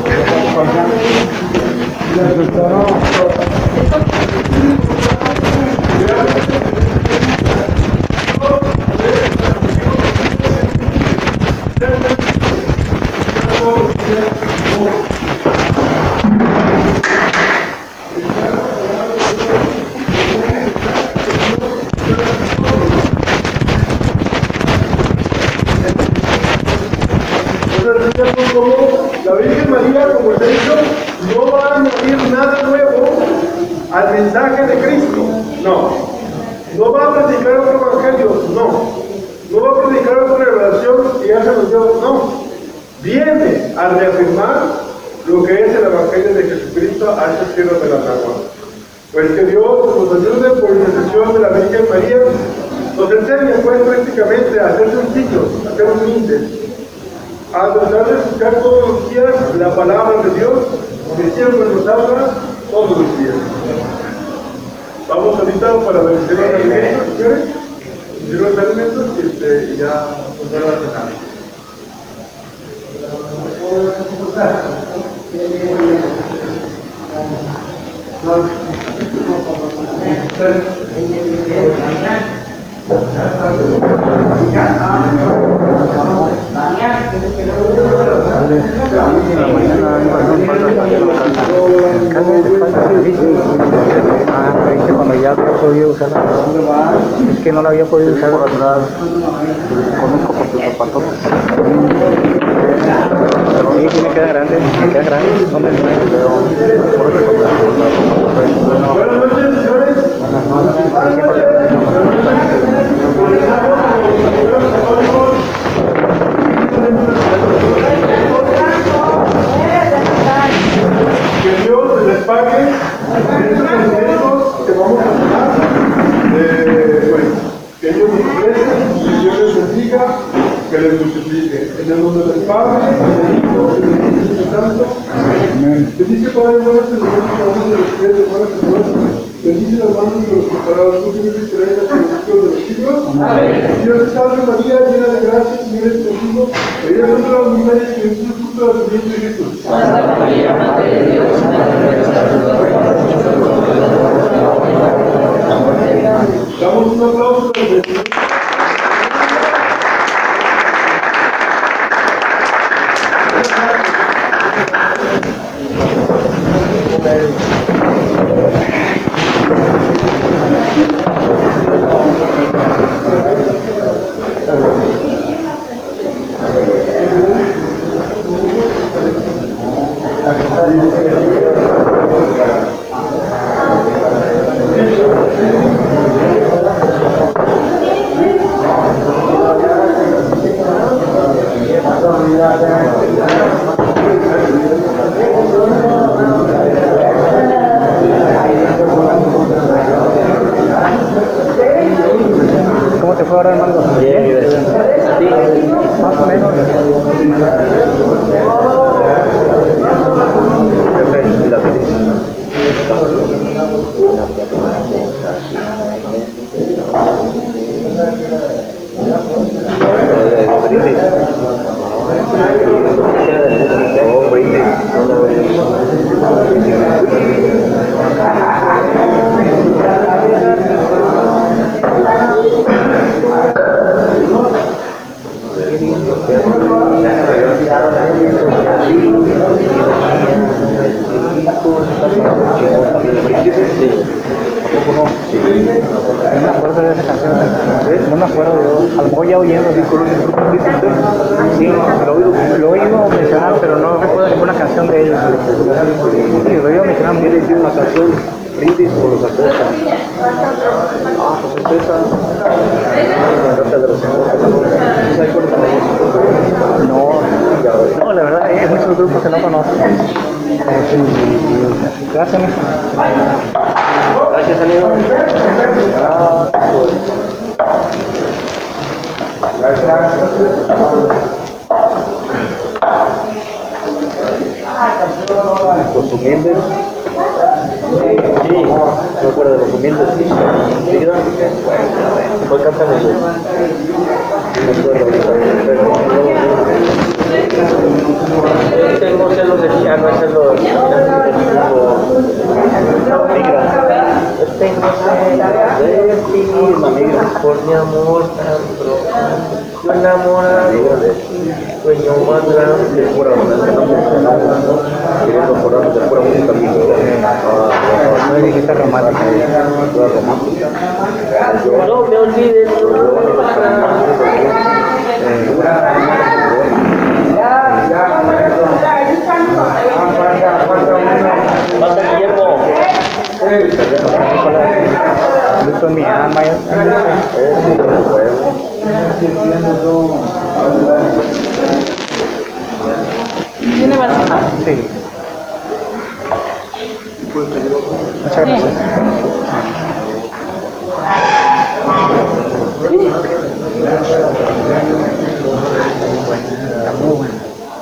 La Virgen María, como se ha dicho, no va a añadir nada nuevo al mensaje de Cristo. No va a predicar otro evangelio. No No va a predicar otra revelación y ya se nos dio, no. Viene a reafirmar lo que es el Evangelio de Jesucristo a estas tierras de la Nahua. Pues que Dios nos ayude por intercesión de la Virgen María, nos enseña pues prácticamente a ser sencillos, a ser humildes, a tratar de escuchar todos los días la palabra de Dios, que siempre nos habla todos los días. Vamos ahorita para bendecir los alimentos, señores, bendecir los alimentos y ya nos van a cenar. Cuando ya había podido usarla, es que no la había podido usar por atrás. Conozco por tus zapatos. Sí, tiene que quedar grande, ¿Dónde no hay? Buenas noches, señores. Que Dios les pague estos alimentos que vamos a tomar. Pues, que Dios nos ofrece, que Dios les bendiga, que les multiplique. En el nombre del Padre, del Hijo y del Espíritu Santo. Bendice, Padre, buenas en el nombre de los pies de buenas personas. Bendice las manos de los preparados, tú tienes que traer a los hijos de los siglos. Dios te salve María, llena de gracia, el Señor es contigo. Ella es todas las mujeres que es el fruto de tu vientre Jesús. Santa María, Madre de Dios, Damos un aplauso a los vecinos. ¿Cómo te fue ahora, hermano? Bien. Más o menos. No me acuerdo de esa canción, no me acuerdo, a lo mejor ya oyendo, sí, lo he oído mencionar, pero no recuerdo ninguna canción de ellos. Sí, lo he oído mencionar muy bien. Una canción, brindis por los artistas. Ah, pues esa. No, la verdad, hay muchos grupos que no conozco. Gracias, mijo. Gracias, amigo. Los humildes. Sí, no recuerdo de los humildes. ¿Cuál cantan ellos? Tengo celos de ti, no es celos migra. Tengo celos de ti, migra, por mi amor tan profundo. Yo enamorado de ti, sueño más grande. De pura queriendo forrarnos de pura música mexicana. No hay dijiste romántica. No me olvides Pasa Guillermo. Esto es mi alma. ¿Tiene barcita? Sí. Muchas gracias. Está muy bueno.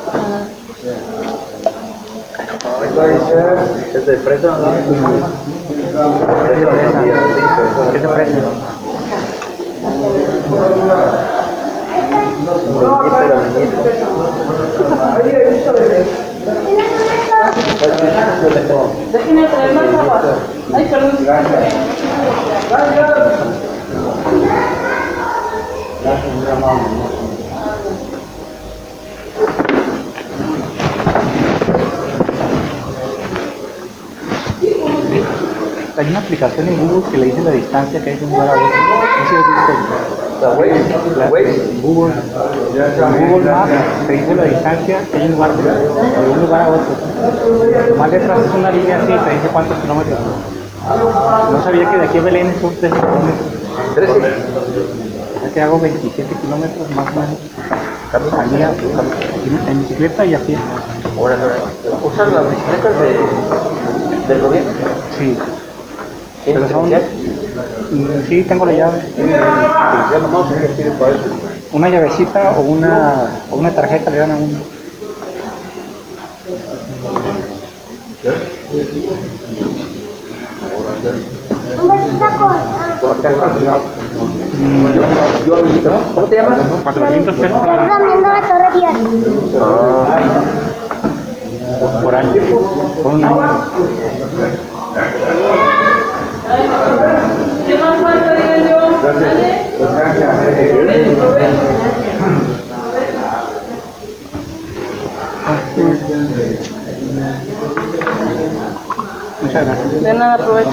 ¿Es de fresa? ¿Qué te parece? Déjenme traer más agua. Ay, perdón. Hay una aplicación en Google que le dice la distancia que hay de un lugar a otro. No sé si has visto. Google Maps te dice la distancia que hay de un lugar a otro. Más detrás es una línea así, te dice cuántos kilómetros. No sabía que de aquí a Belén son 13 kilómetros. 13. Ya que hago 27 kilómetros más o menos. Al día, en bicicleta y a pie. ¿Usan las bicicletas del gobierno? Sí. ¿Tienes Pero son- credencial? Sí, tengo la llave. Ya nomás se pide para eso. Una llavecita o una tarjeta le dan a uno. ¿Cómo te llamas? 400 pesos Están viendo la Torre Dios. por año. Por un año. ¿Qué más falta, digan yo? ¿Dale? Muchas gracias. De nada, aprovecho.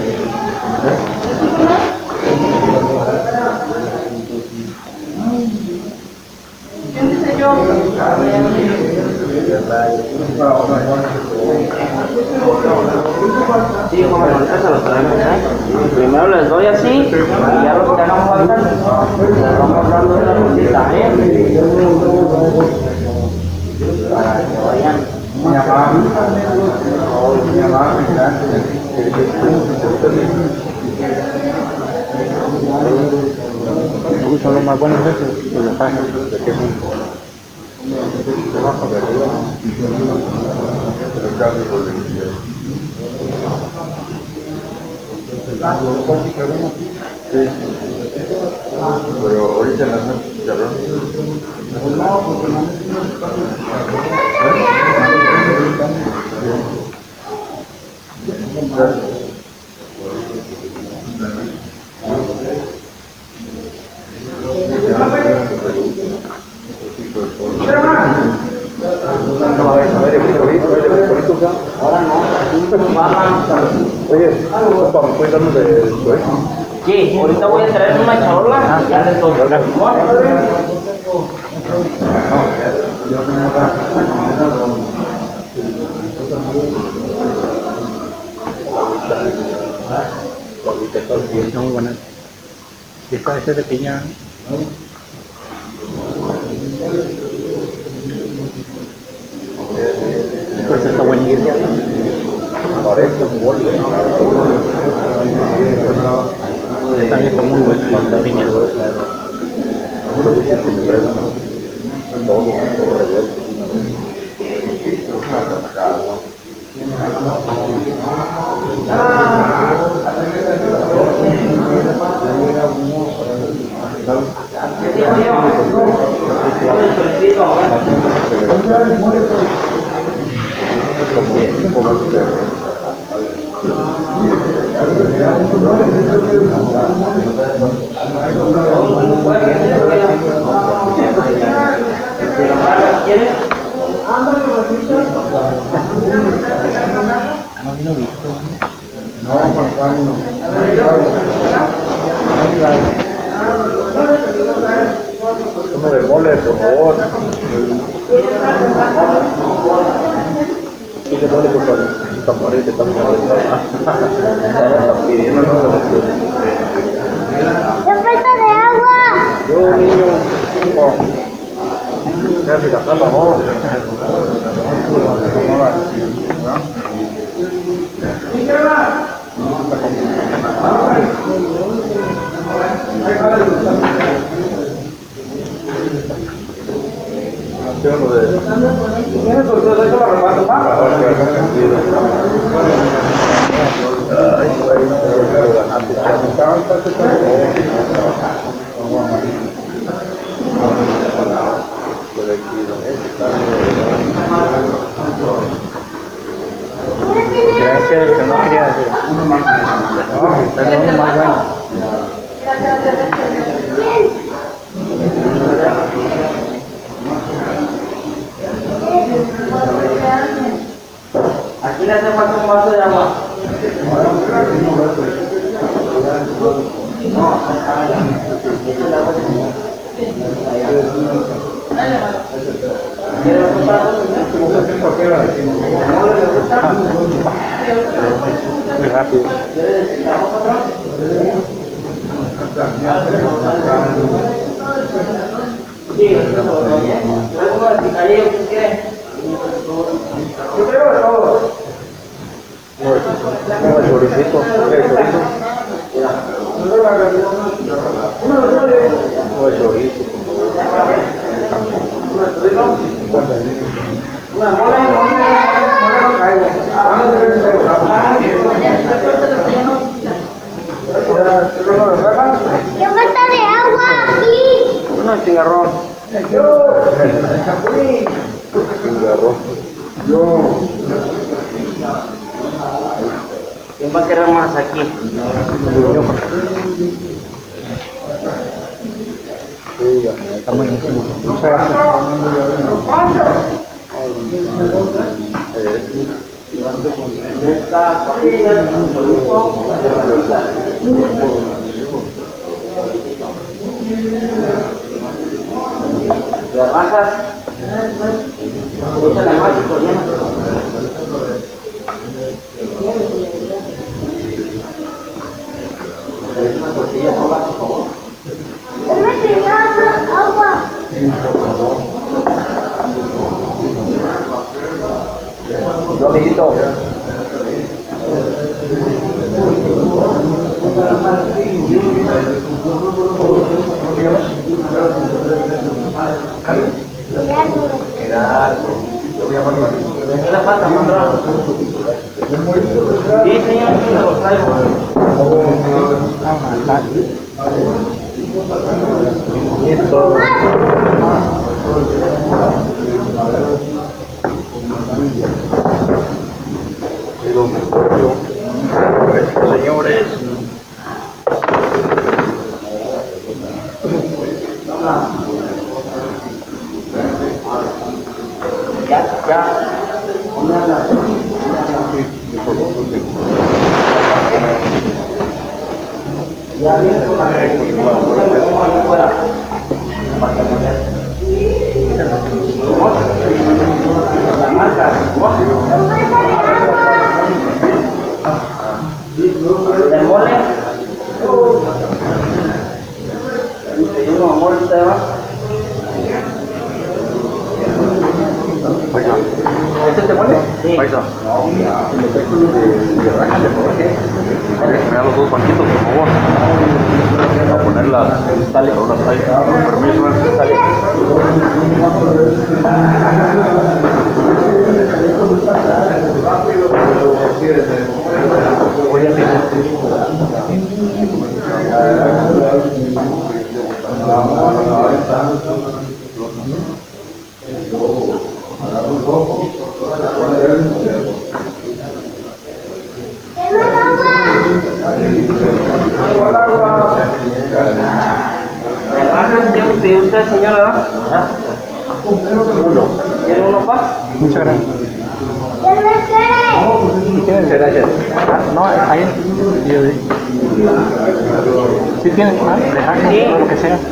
¿Quién dice yo? Sí, como ahorita se los traemos, ¿eh? Primero les doy así y ya los que hagan falta les vamos dando una cosita, ¿eh? Para que vayan. Son los más buenos estos, los pájaros. Pero ahorita en la noche, Oye, papá, ¿me puedes darnos de esto, eh? Sí, ahorita voy a traer una charola y ya les doy. Está muy buena. Esta es de piña. Pues está buenísimo. También está muy bueno la piña. ¿Quieres? Uno de mole, por favor. Sí, de mole, por favor. Tamales que están pidiendo. ¡Ya falta de agua! Yo, niño, ya se gastó la voz. Gracias, que no quería hacer. Perdón, más bueno. Aquí le hace falta un vaso de agua. Muy rápido. Yo creo de todo. Choricito, chorizo. Una mole no caigo. ¡Qué falta de agua aquí! Una cigarrón. ¿Quién va a querer más aquí? Está buenísimo. Muchas gracias. ¿Las bajas? Échale más y corriendo. Una tortilla sola, por favor. ¡Agua! Yo, amiguito. ¿Qué le falta, Mondra? Sí, señor, sí, lo traigo. Listo. Señores. Ya. Ya viene con la fuera. La marca. ¿Le mole? ¿Te amor usted va? ¿Este te mole? Sí. Paisa. Me da los dos banquitos, por favor. A poner las coronas ahí. Con permiso, sale. Voy a pedir. ¿De usted, señora? ¿Quiere uno más? Muchas gracias. ¿Qué Gracias. No, ahí. ¿Sí tienes más? Dejar o lo que sea.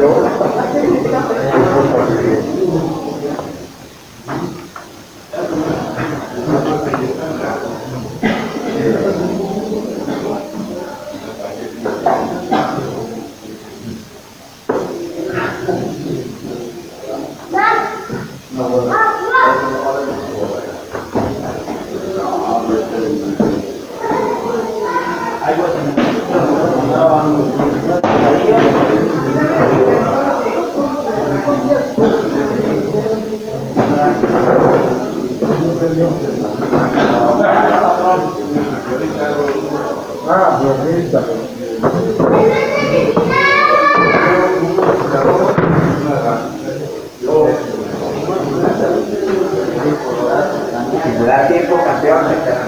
Si me da tiempo, campeón.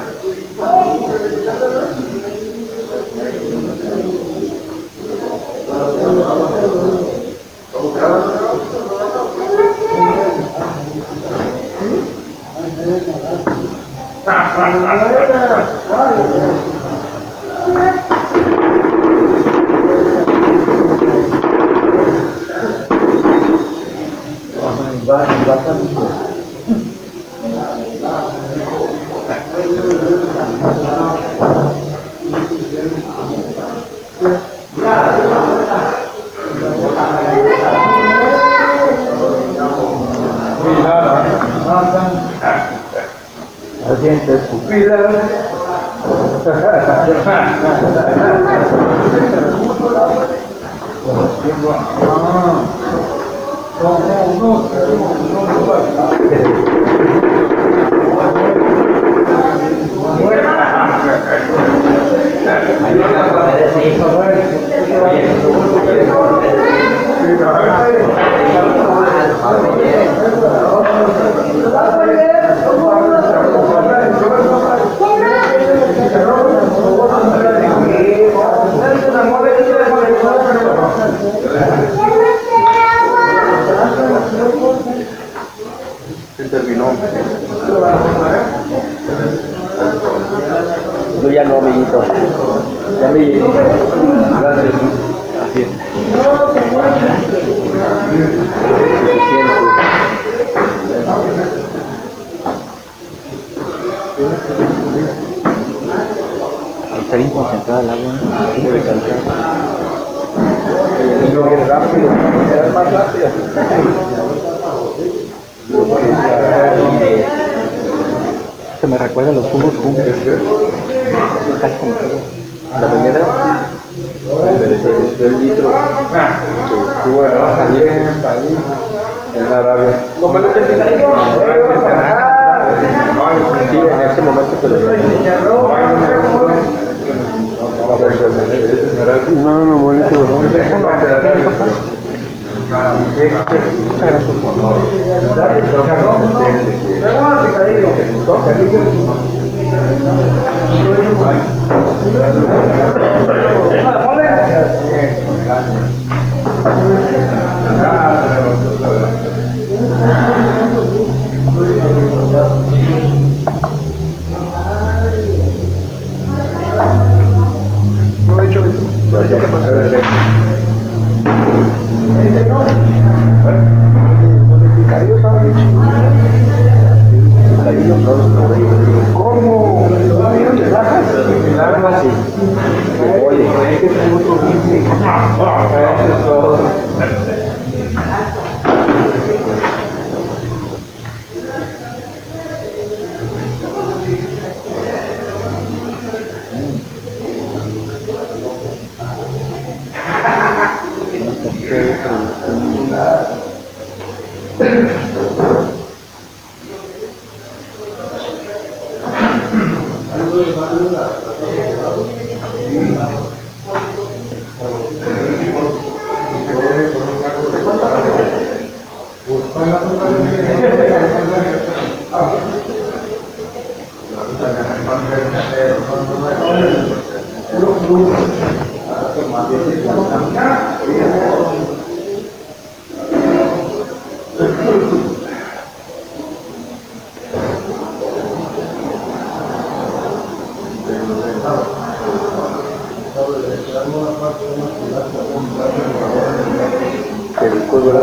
Sientes pupila. Yo ya no, amiguito. Ya me llegué. Gracias. Así es. Está bien concentrada el agua. Debe cantar. Y no es rápido, es más rápido. Se me recuerda a los jugos juntos. Casi como todo. La bañera del litro que jugo de naranja en Arabia. ¿Cómo lo tienes ahí? Sí, en ese momento te lo no, bonito, ¿Cómo? Misericor, ¿verdad?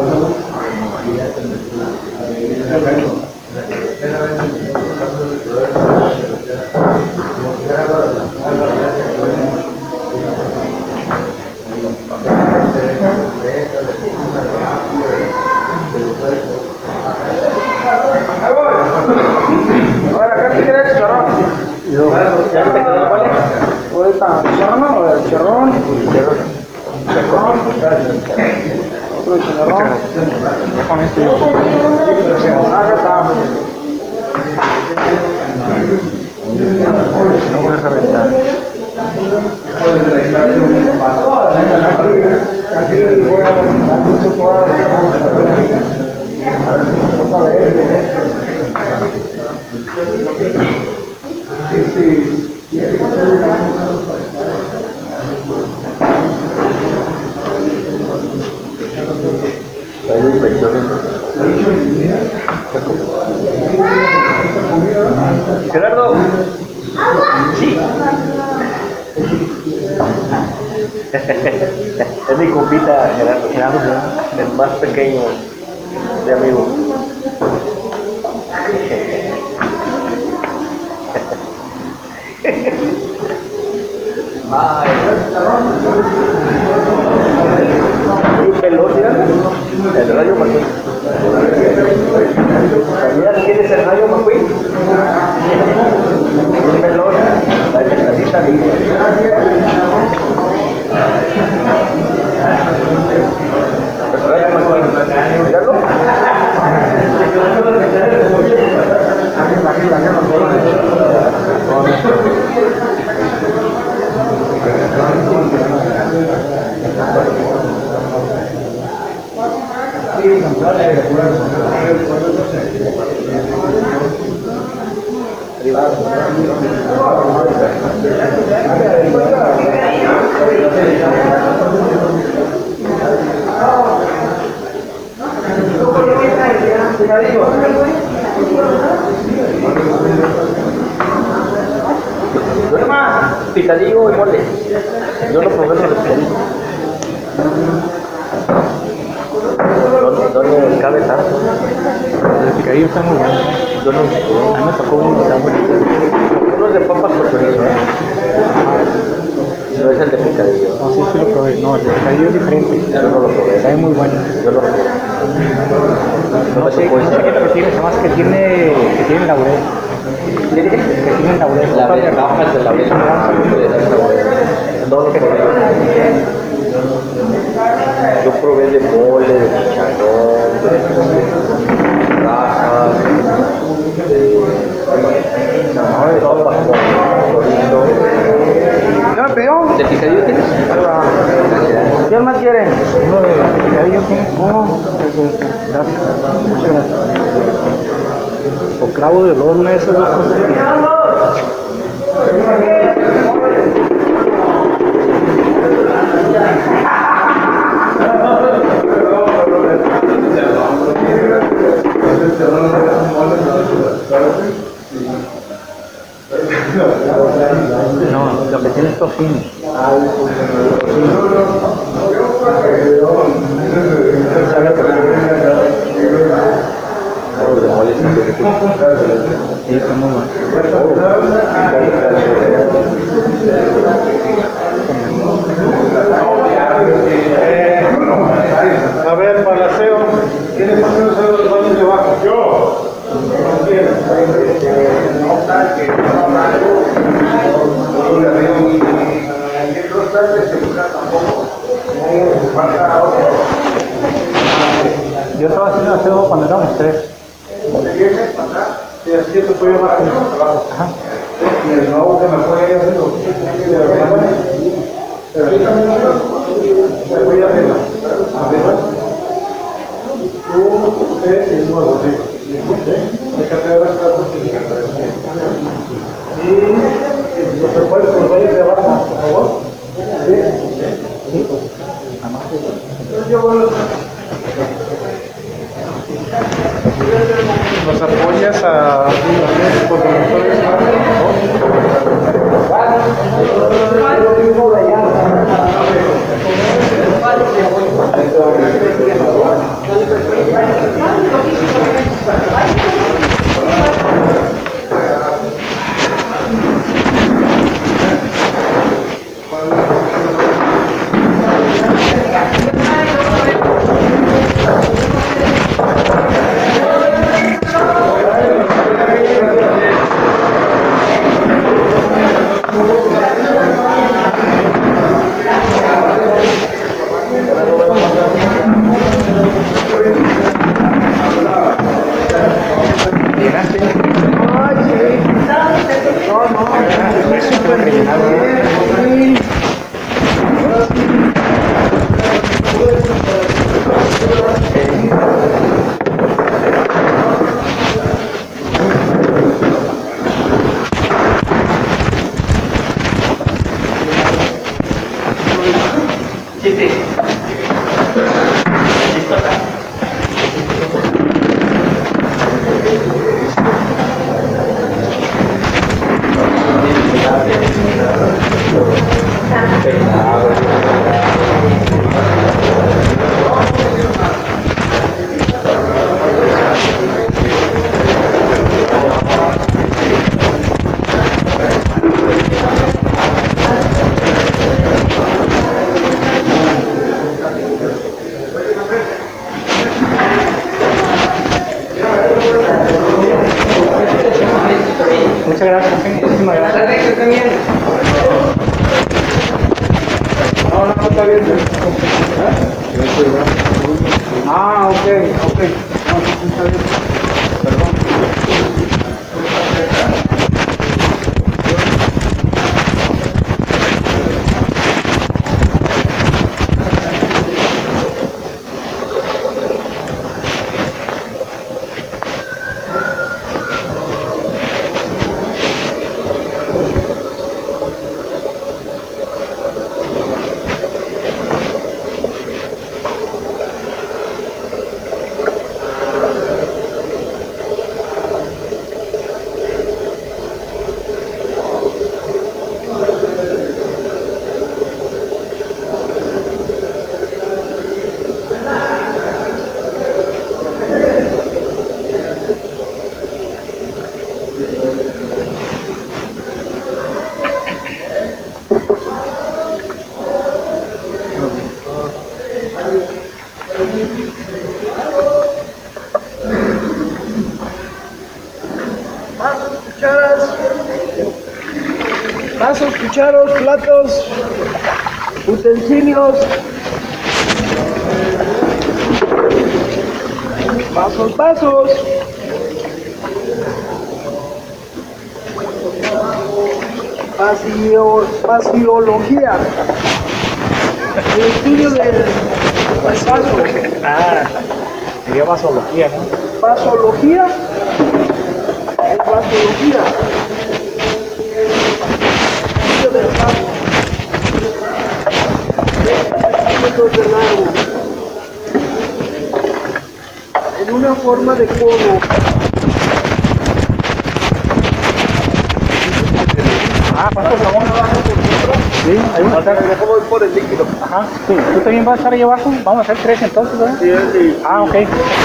Gerardo. Sí. Es mi compita, Gerardo, el más pequeño de amigo. Ay, el Rayo McQueen. ¿Sabías quién es el Rayo McQueen? Un melón, la necesita libre. El Rayo McQueen, míralo. Picadillo y mole. Yo lo probé con el picadillo. ¿Dónde cabe tanto? El picadillo está muy bueno. Yo no A mí me tocó uno que está bueno. uno es de papas con chorizo, ¿eh? No es el de picadillo. No, sí, sí lo probé. No, el picadillo es diferente. Yo no lo probé. Está muy bueno. Yo lo probé. No sé qué es lo que tiene, además que tiene laurel. Que tiene laurel. La rajas de laurel. No lo probé. Yo probé de mole, de chicharrón, de rajas, de papas con chorizo. ¿De picadillo tienes? ¿Qué más quieren? Uno de picadillo tiene. Gracias. Muchas gracias. O clavo de horno, esas dos cosas. No, lo que tiene es tocino. Sí, está muy bueno. A ver, para aseo, ¿quién es más o menos los baños de abajo? Yo. Yo estaba haciendo aseo cuando éramos 3. Y así te puede llevar con el trabajo. Ajá. Y el nuevo que me puede ir haciendo. Pero yo también me voy a hacerlo. Tú, usted y el nuevo, sí. Déjate ver las cosas. Y los recuerdos con los valles de abajo, por favor. Sí. Sí. Entonces yo voy a... Nos apoyas a porque nosotros Vasos, cucharos, platos, utensilios, vasos, vaciología, el estudio del vaso. Sería vasología, ¿no? Vasología, es vasología. Del vaso, centímetros de largo, en una forma de cono. ¿Cuántos son? Sí, hay uno. Voy por el líquido. Ajá, sí. ¿Tú también vas a estar ahí abajo? Vamos a hacer 3 entonces, ¿verdad? Sí. Ok.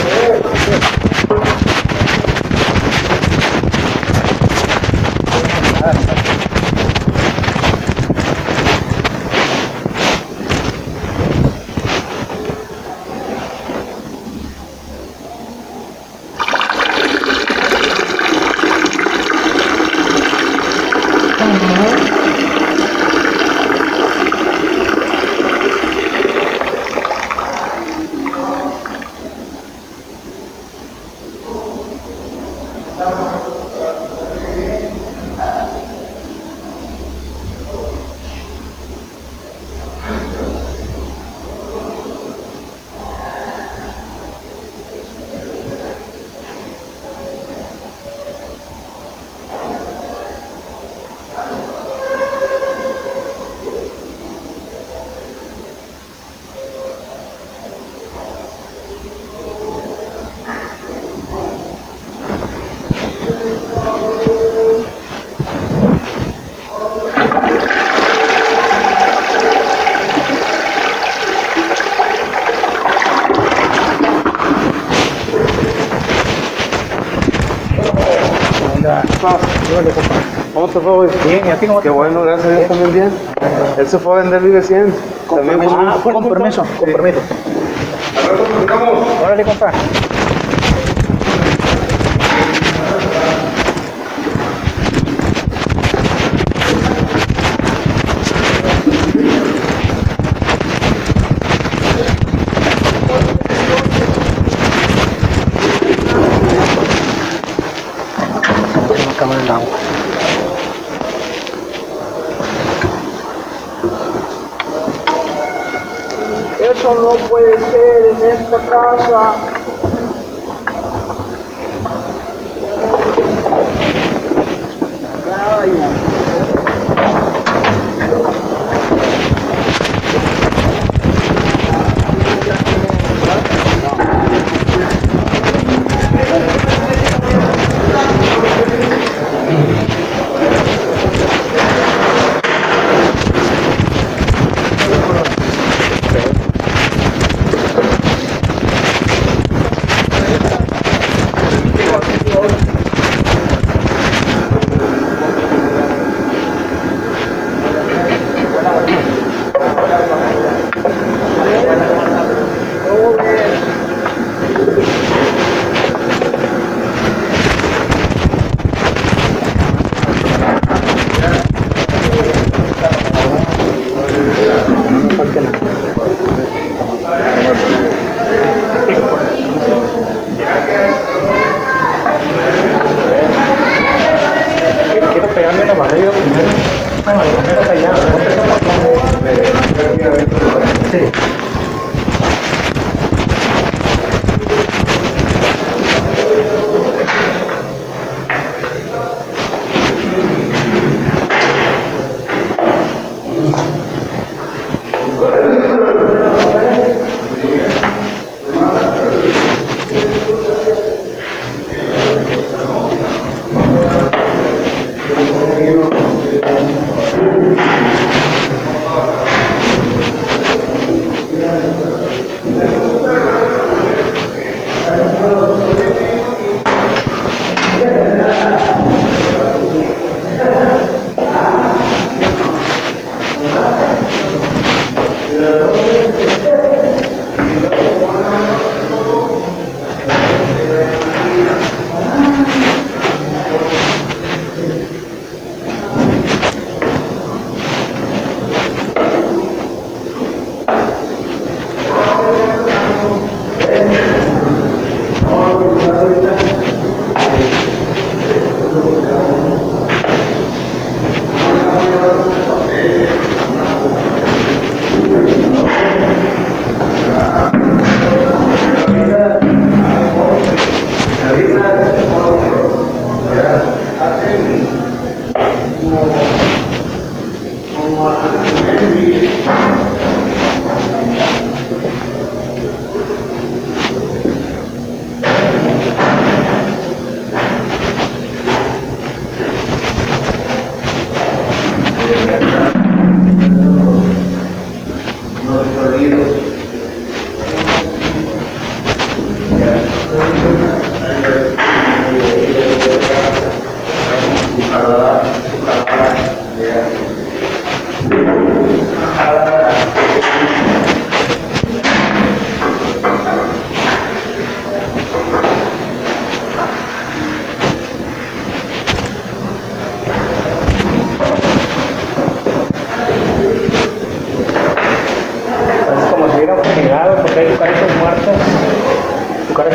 ¿Cómo te fue hoy? Bien, ¿y a ti cómo te Qué fue? bueno, gracias a Dios también bien. Él se fue a vender Vive 100. También Con permiso, con permiso. Órale, compa. Se va a acabar el agua. Eso no puede ser en esta casa.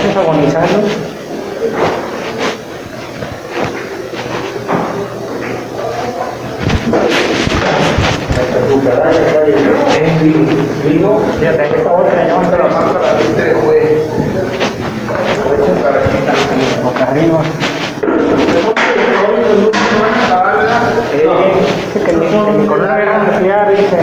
pacientes agonizando. Fíjate, esta otra ya va a boca arriba. Dice que mi corona era una fiar, dice.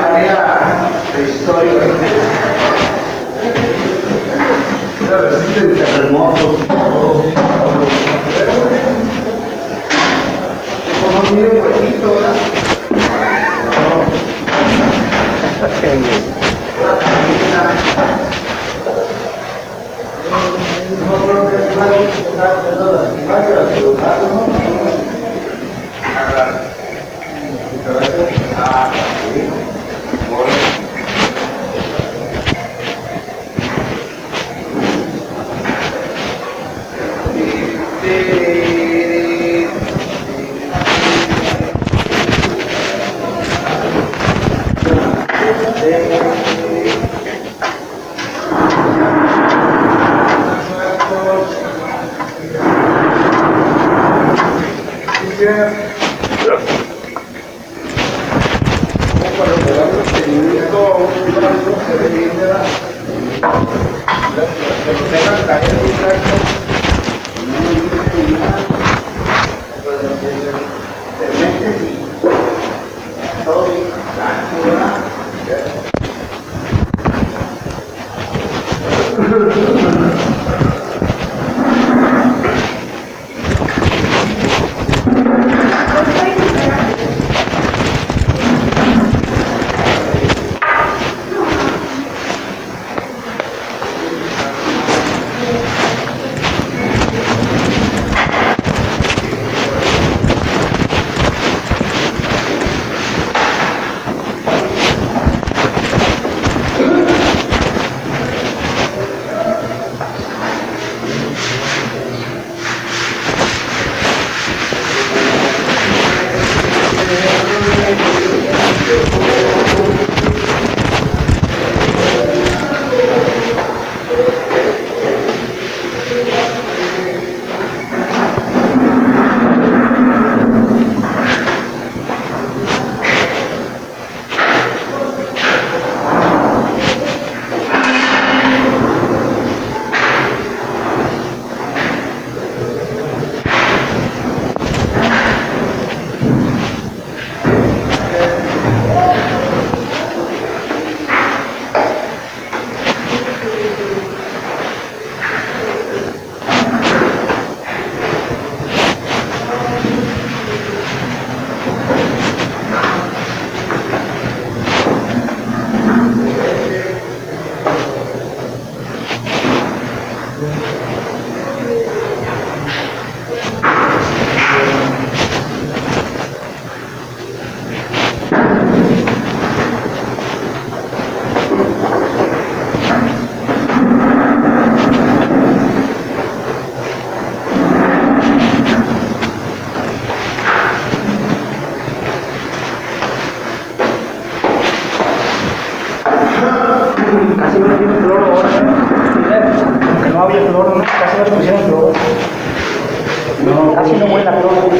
Casi no tiene cloro ahora, aunque no había cloro, ¿no? Casi no le pusieron cloro. No, casi no huele a cloro.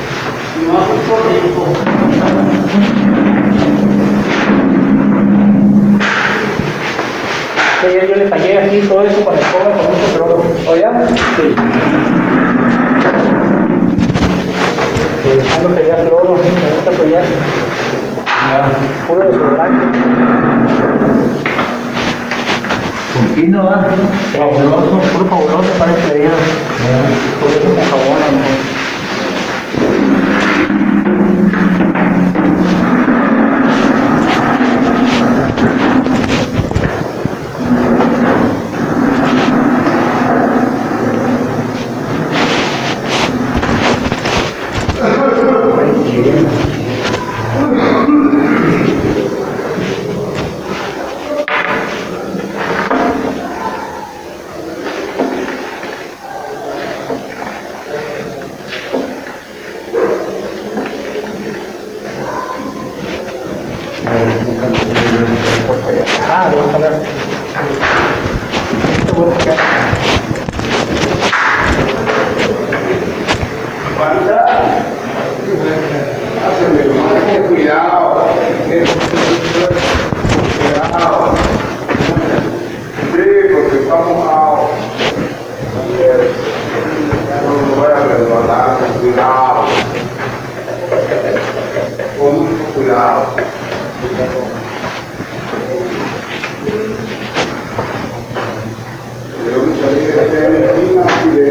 Ayer yo le tallé aquí todo eso con el cobre con mucho cloro. ¿Oye? Sí. Cuando quería cloro, me gusta apoyar. Puro desodorante. ¿Contino va? Fabuloso, puro fabuloso para el pedido. Por eso con jabón, amor. Ah, vamos a ver. Esto voy a sacar.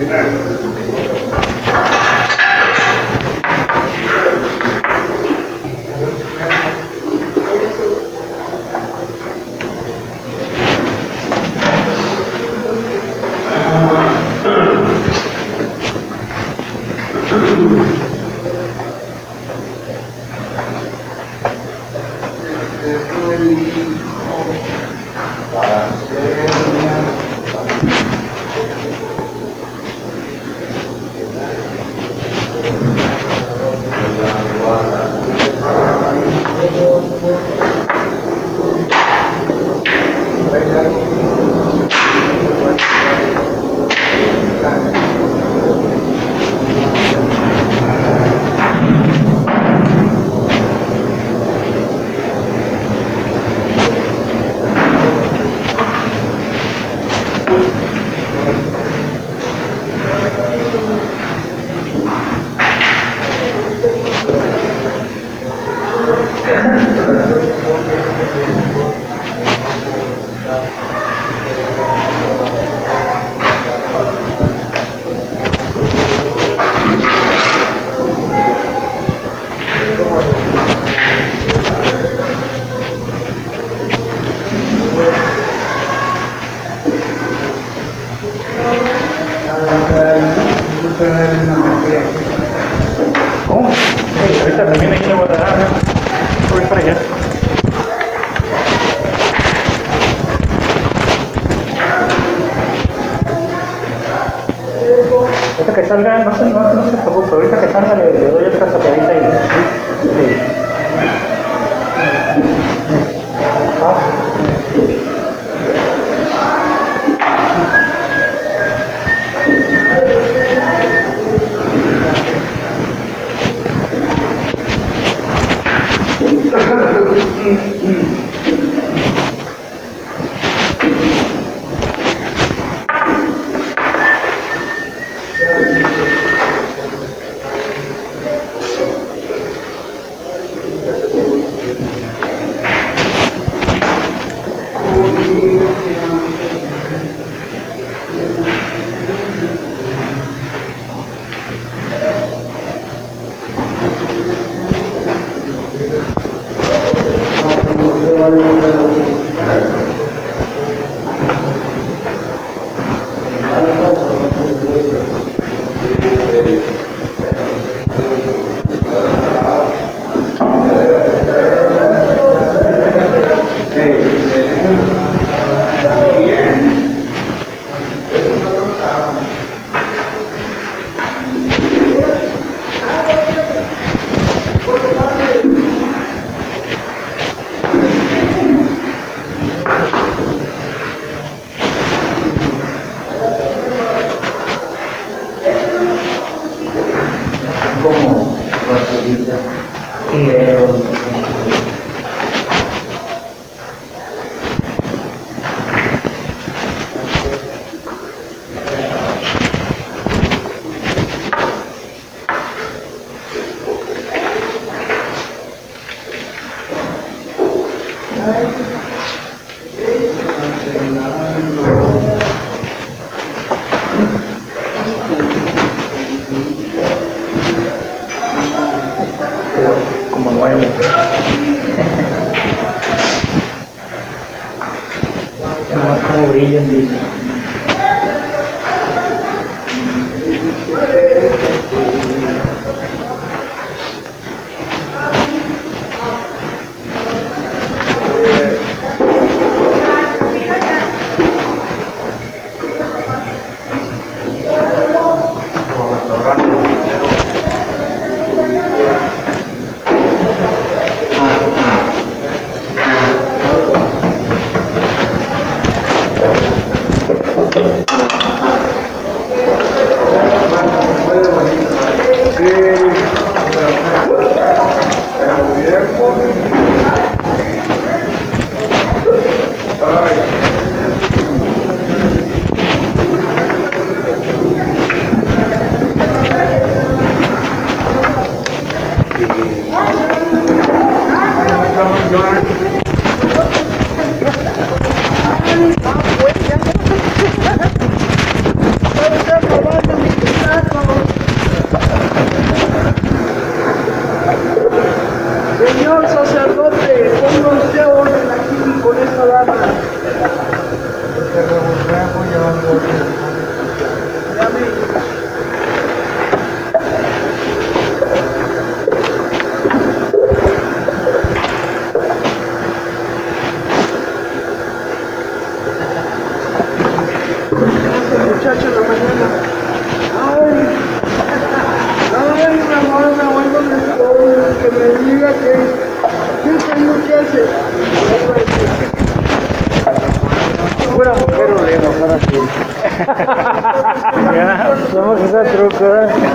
¿Cómo? Sí, ahorita también ahí le voy a dar, ¿no? Voy para allá. Ahorita que salga, no se preocupe, ahorita que salga le doy otra sapeadita y... Sí. Como nuevo. Nomás como brillan, dice. Ah, bueno, ya. que me diga qué tengo que hacer. Pura mujer o leemos, ahora sí. Somos esa truco.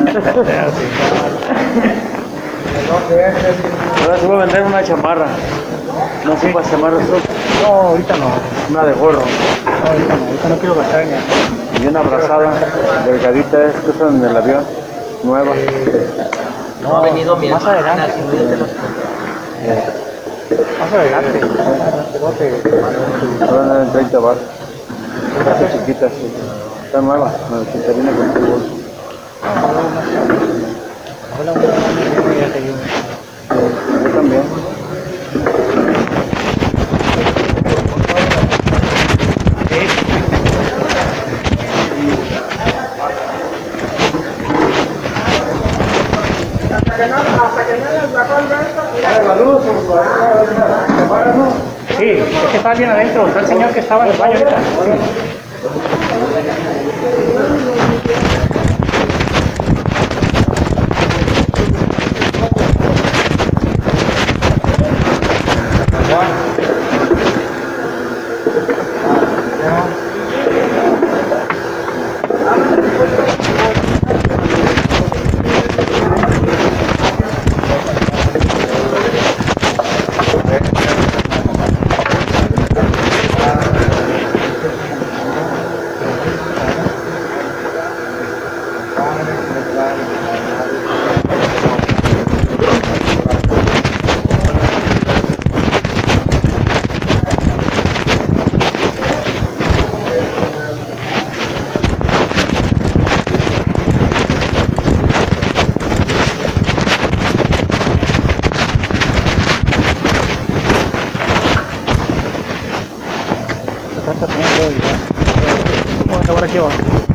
Ahora se va a vender una chamarra. No sé para chamarras. No, ahorita no. Una de gorro. No, ahorita no quiero gastar en eso. Bien abrazada, delgadita, es que usan en el avión. Nueva. No, ha venido mi más adelante. Más adelante. Ahora en 30 baros. Está chiquita, sí. Está nueva, te viene con tu bolso. Yo también. Sí, es que está bien adentro, está el señor que estaba en el baño ahorita. Sí. Vamos a acabar aquí abajo.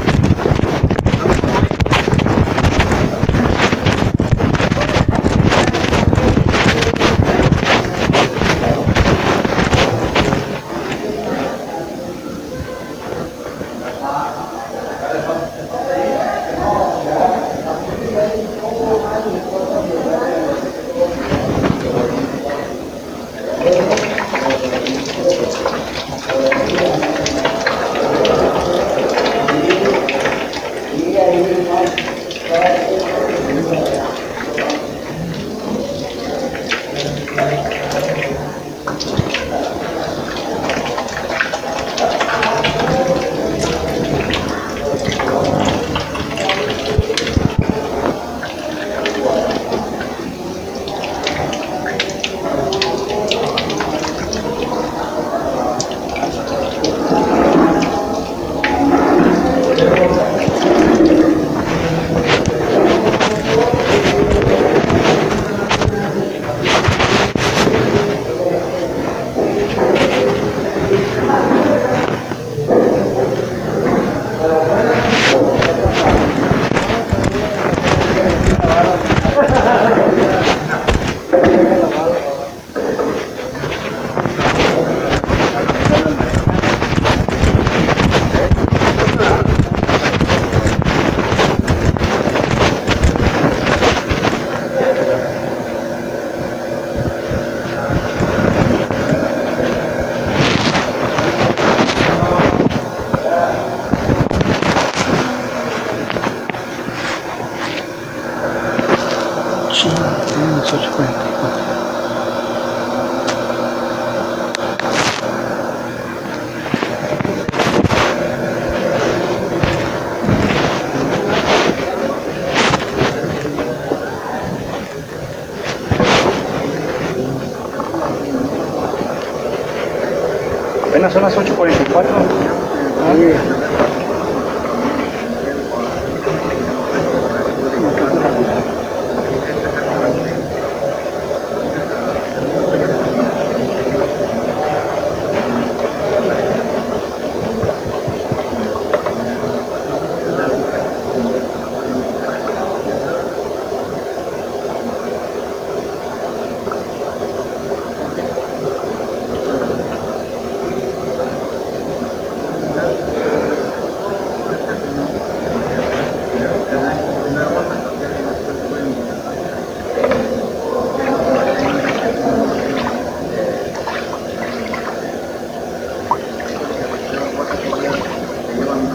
Apenas son las 8:44.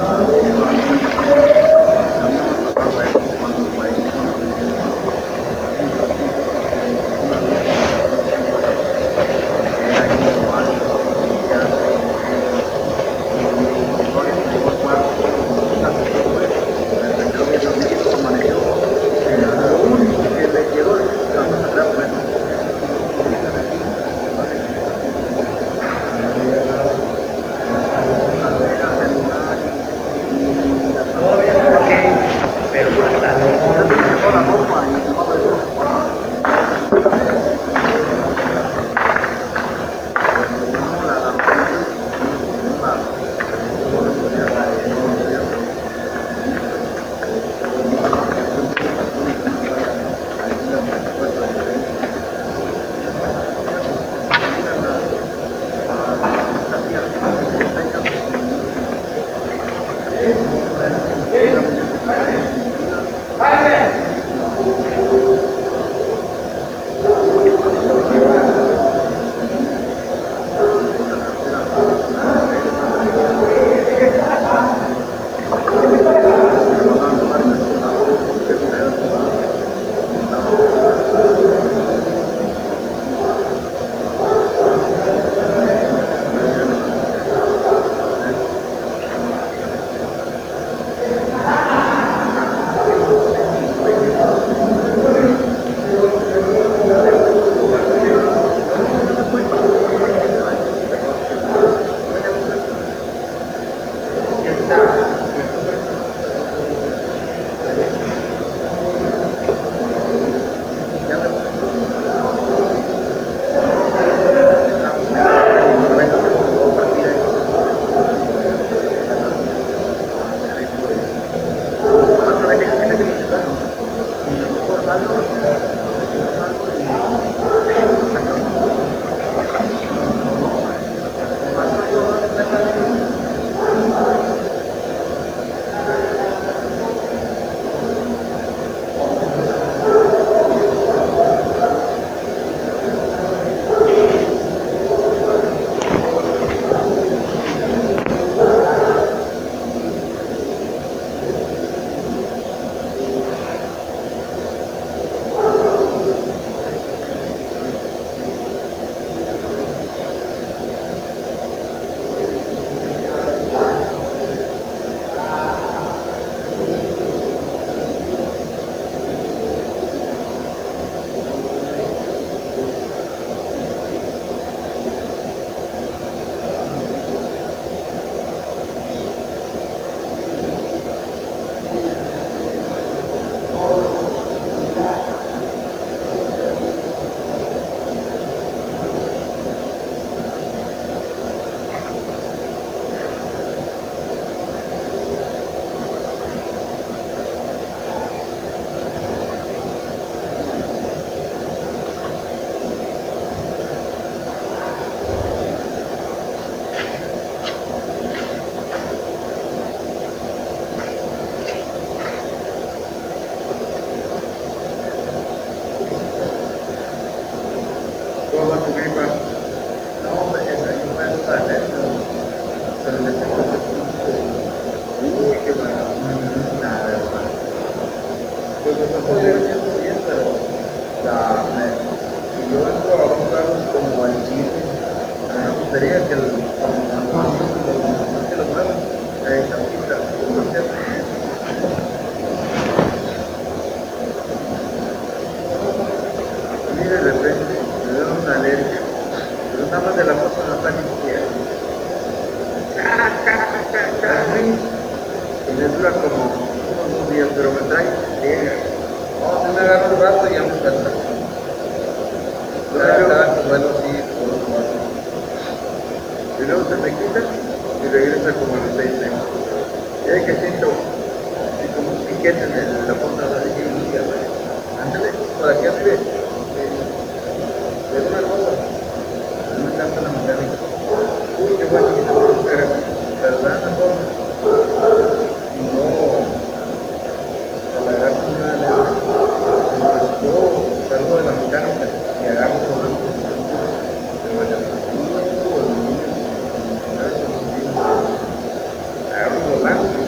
Volando.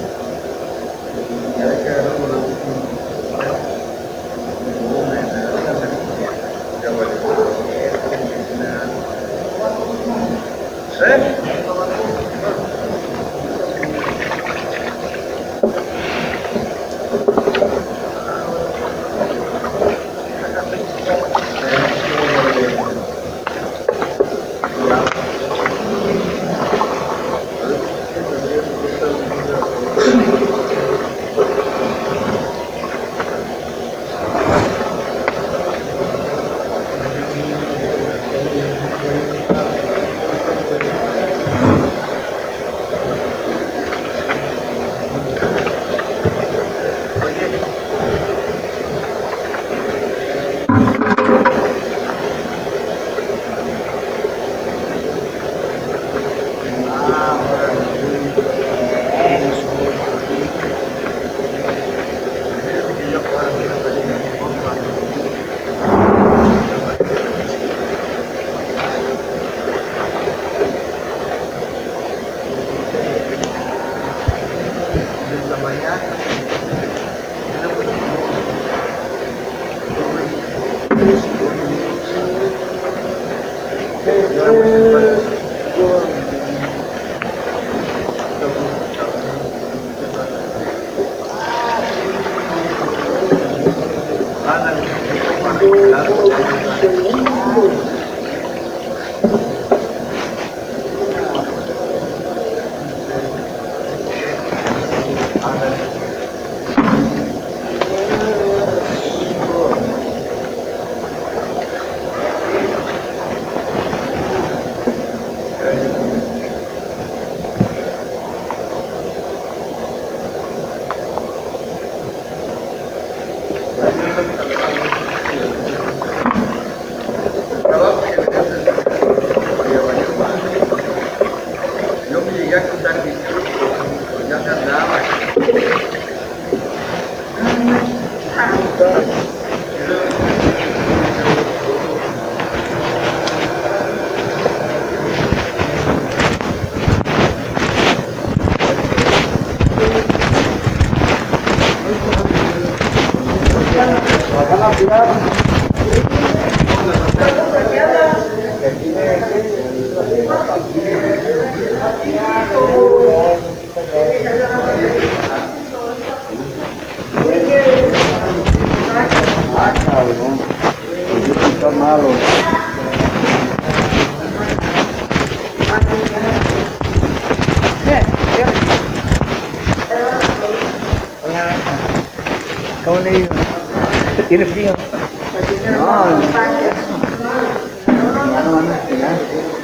¿Cómo le digo? ¿Tiene frío? No, ya no van a esperar.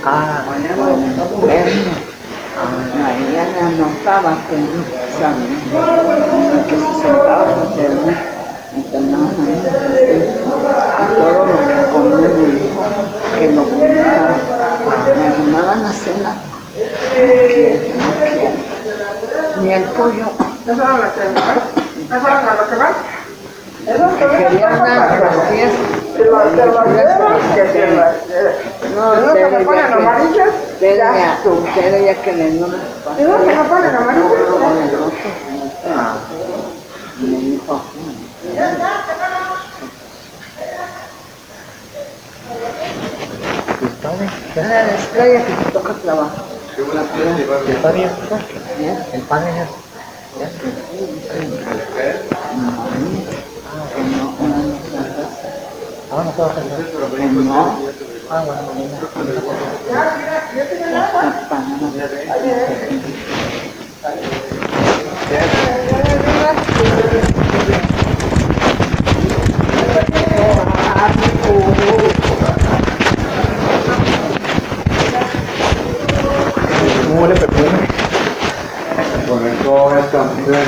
Mañana no estaba con que se sentaba con él, internaba todo lo que comía mi hijo, que lo comentaba, me llamaban a cena, que no quiero, ni el pollo. ¿Eso era lo que va? Que querían dar las fiestas. No, que me ponen amarillas, ustedes ya que le no me ¿y no que me ponen amarillas? Me dijo, es la estrella que te toca trabajar. ¿El padre ya está? ¿El padre ya está? Ah, no estaba casado. No. Ah, bueno, ¿cómo huele perfume? Con el todo es campeón.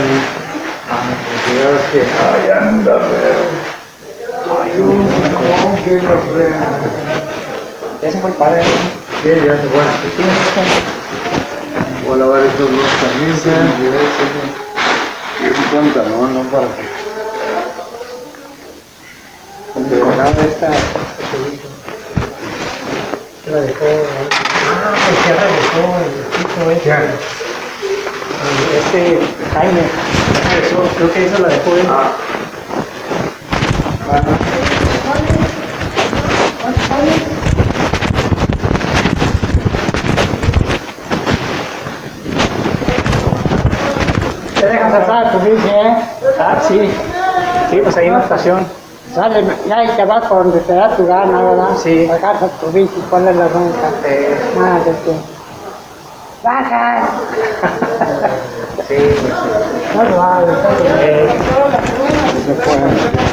Ay, anda, ay, un que nos vea. Ya se fue el padre. Sí, ya se fue. Voy a lavar estos dos camisas y un pantalón, ¿no? Para que... Esta se la dejó. Pues ya regresó el chico este Jaime. Regresó, creo que esa la dejó él. Te dejan pasar a tu bici, ¿eh? Ah, sí. Sí, pues ahí en la estación. Sale, ya hay que vas por donde te da tu gana, ¿verdad? Sí. Bajas a tu bici, ¿cuál es la bronca? Nada de que... ¡Baja! Sí, No lo hagas, no puede.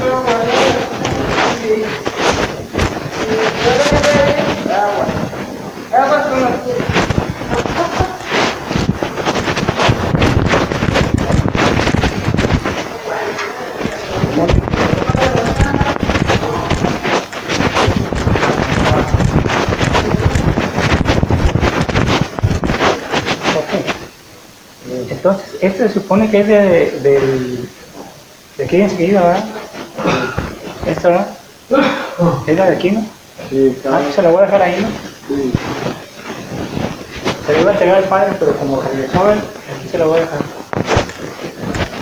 Entonces, este se supone que es de aquí enseguida, ¿verdad? Esto, ¿verdad? Es la de aquí, ¿no? Sí, Ah, pues se la voy a dejar ahí, ¿no? sí. Se le iba a entregar al padre, pero como regresó él, aquí se la voy a dejar.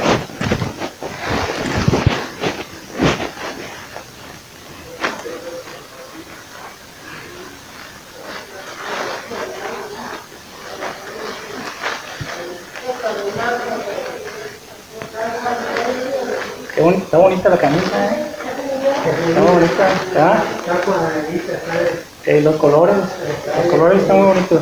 Está bonita la camisa, Está bonita, ¿verdad? Los colores están muy bonitos.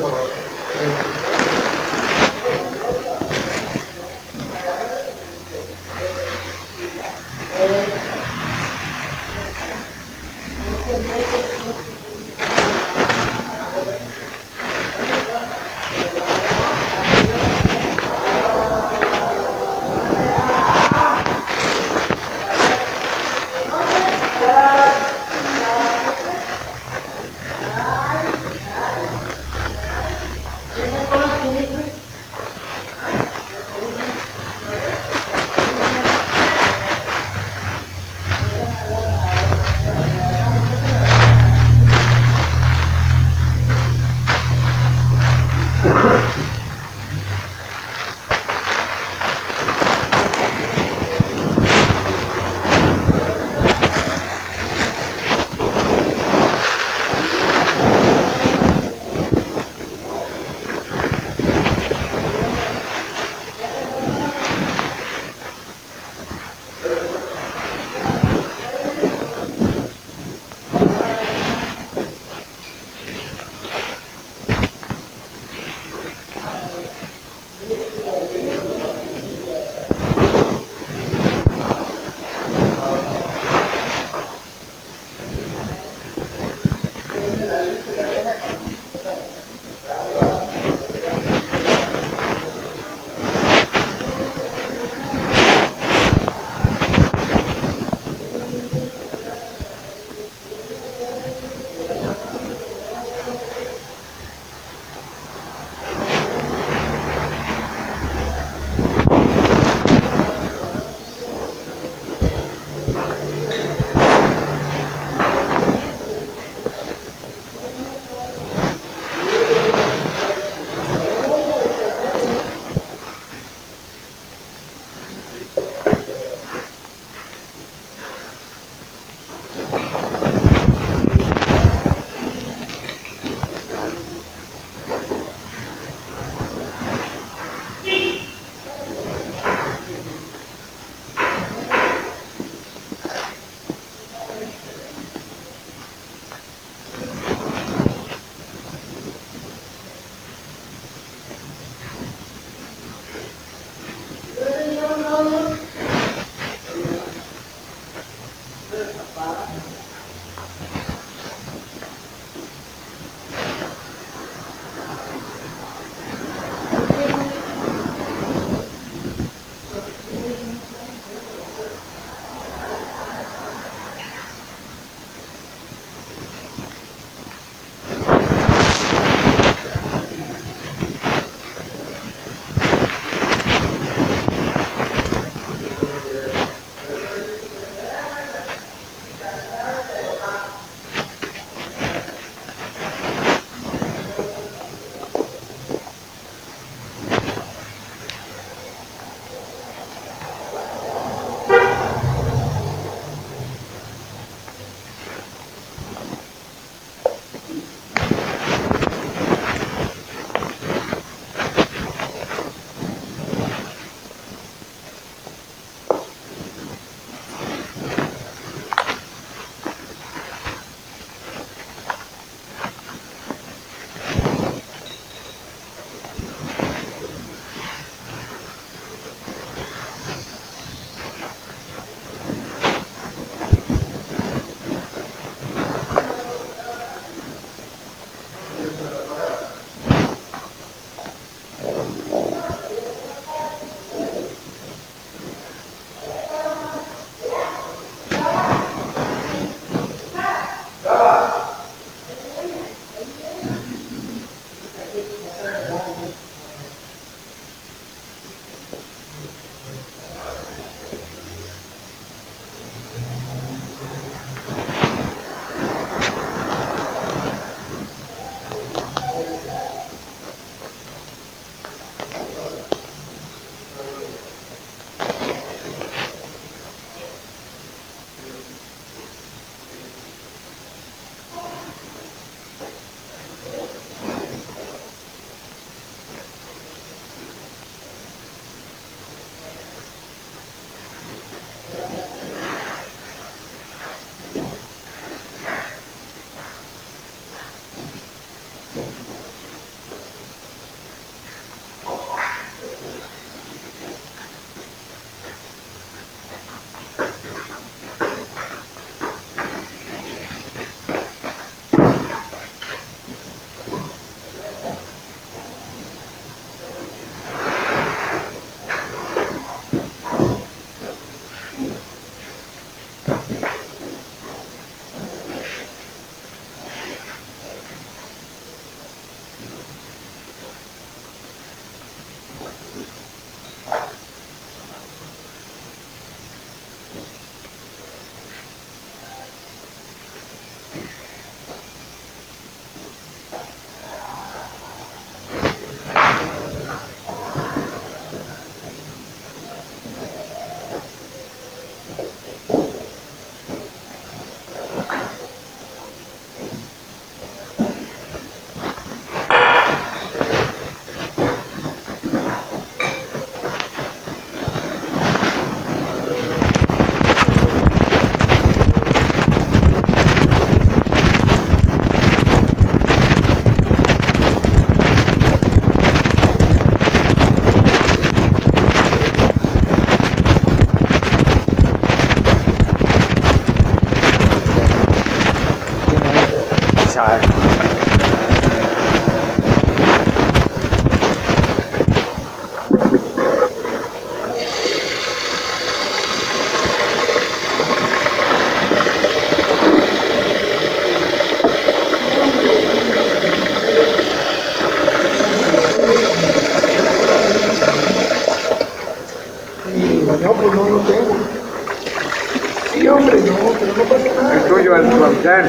No, pues no lo tengo. Sí, hombre, no, pero no pasa nada. El tuyo, al Juan.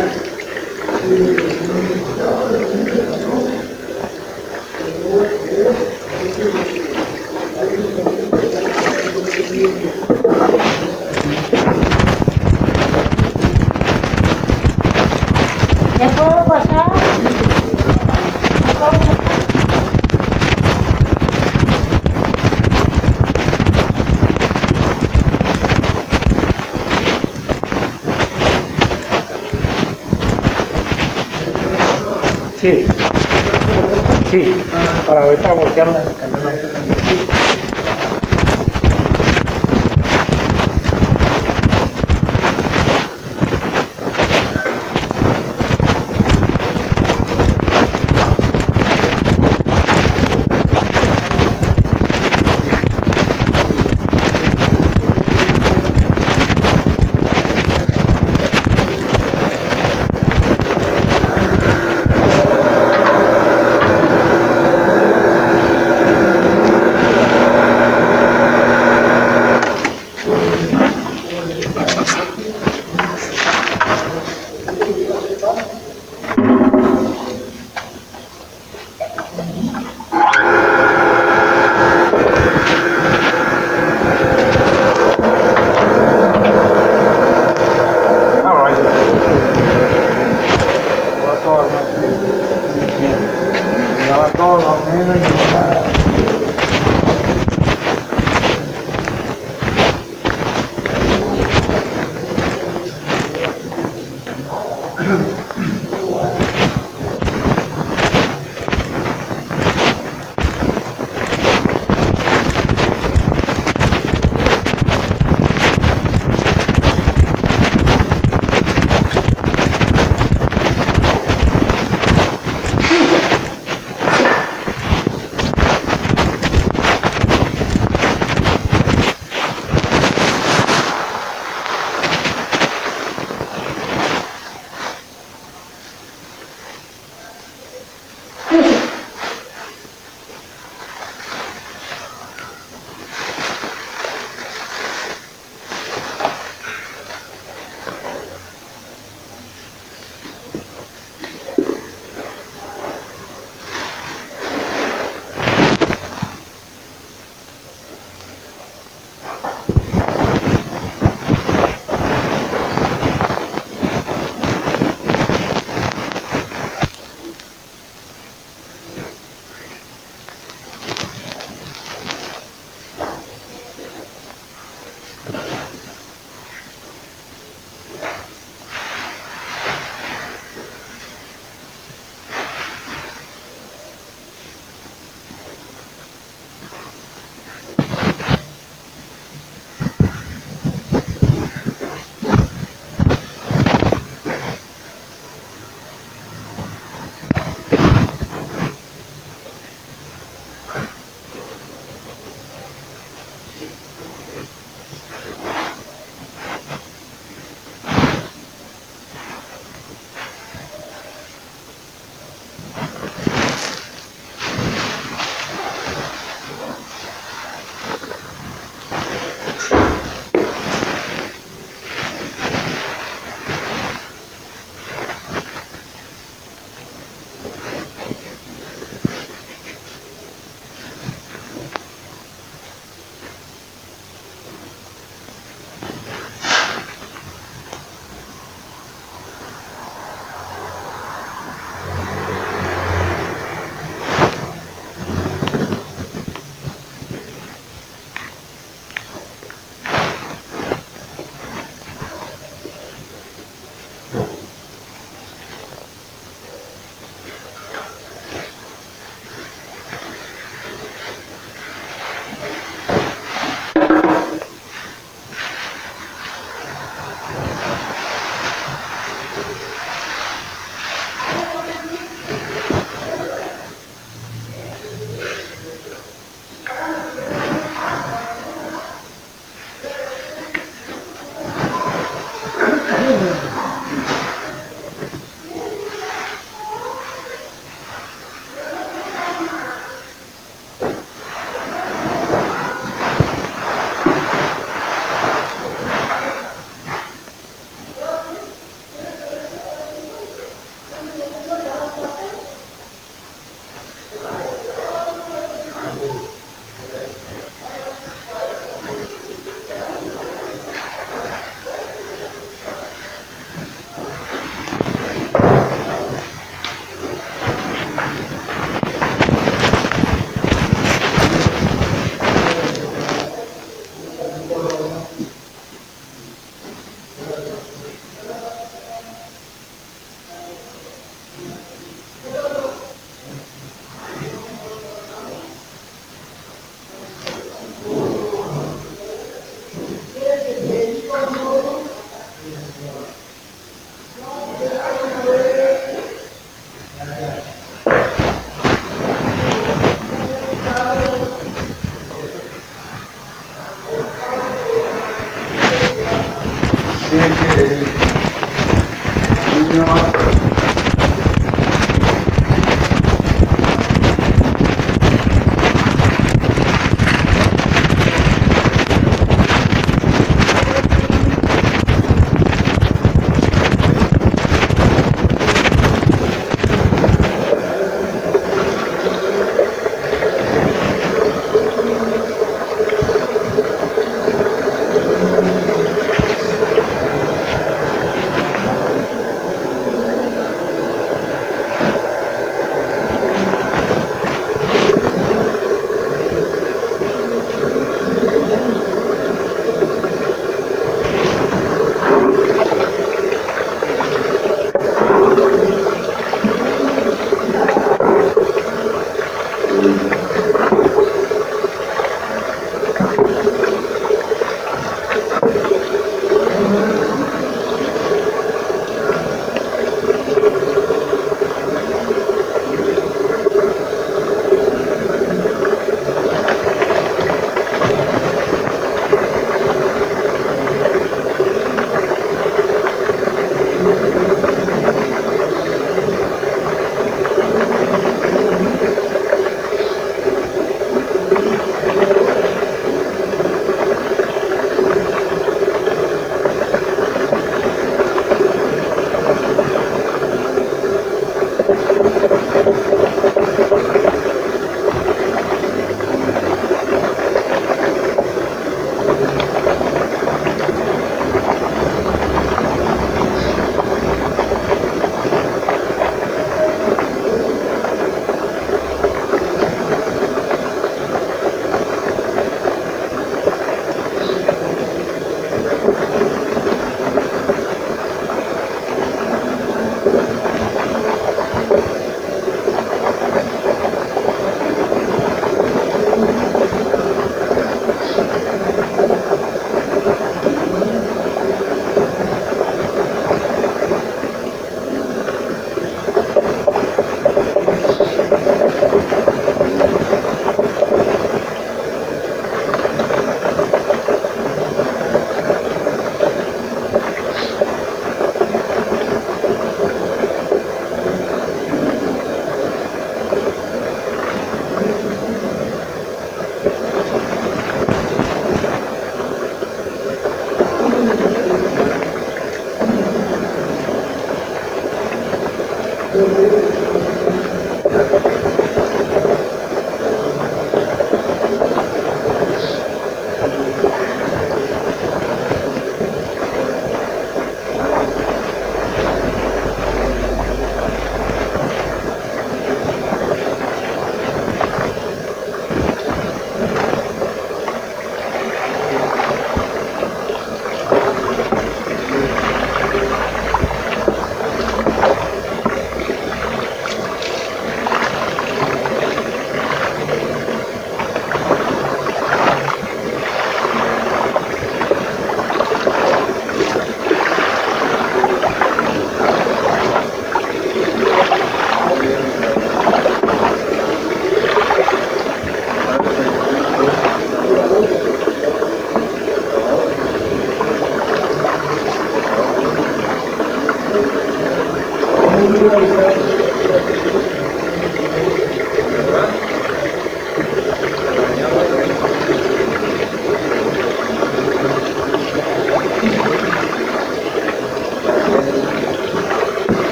¿Ya puedo pasar? Sí. Sí. Para ahorita voltearla.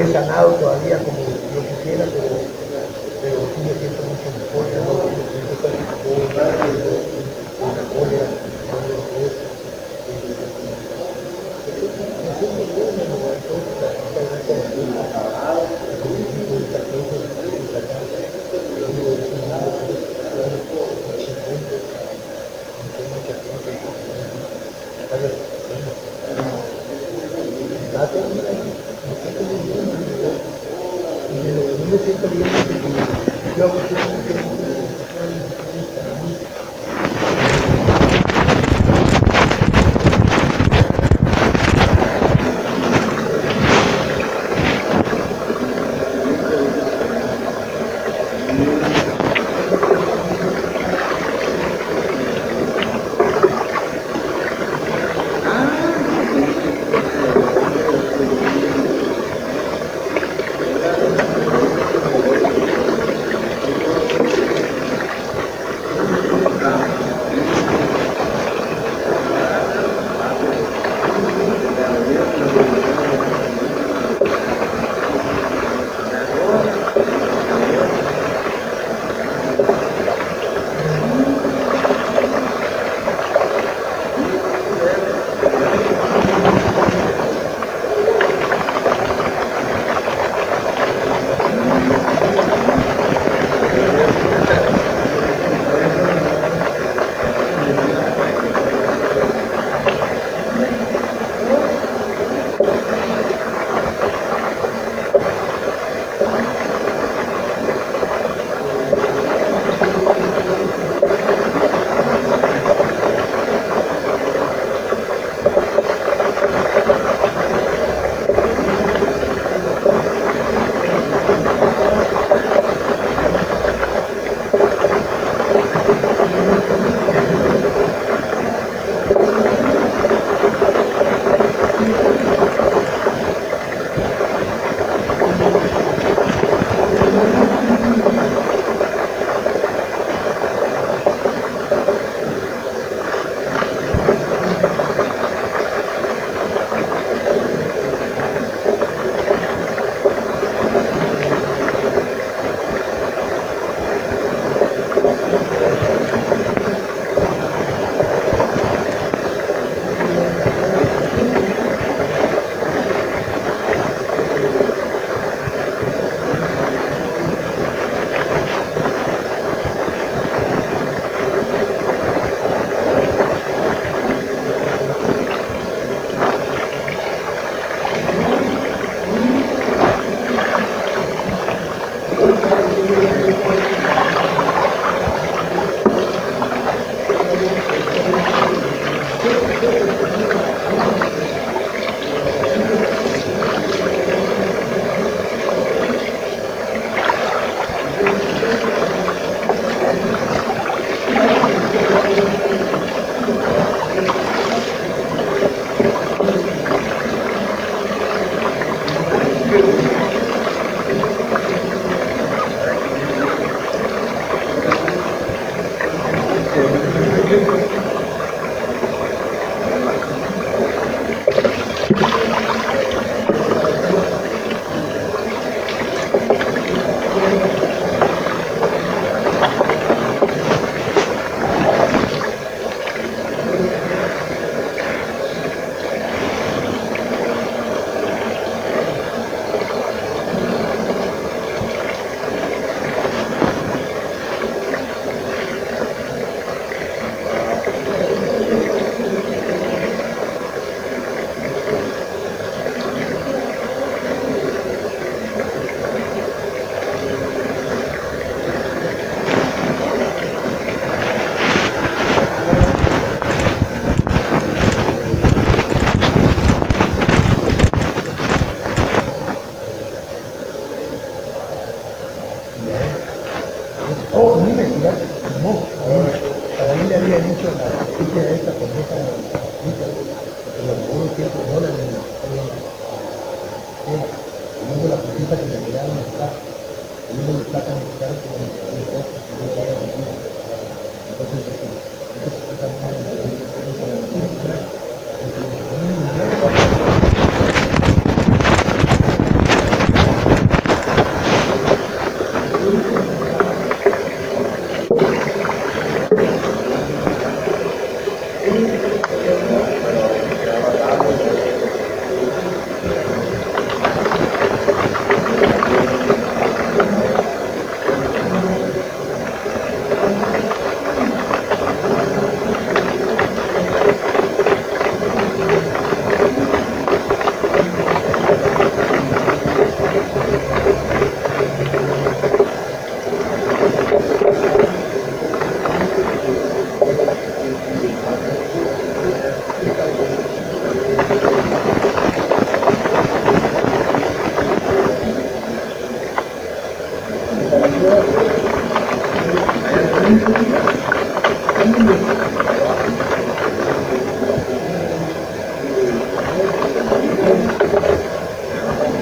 he sanado todavía como yo quisiera, pero sí me siento mucho mejor, ya no me siento casi como una cólera,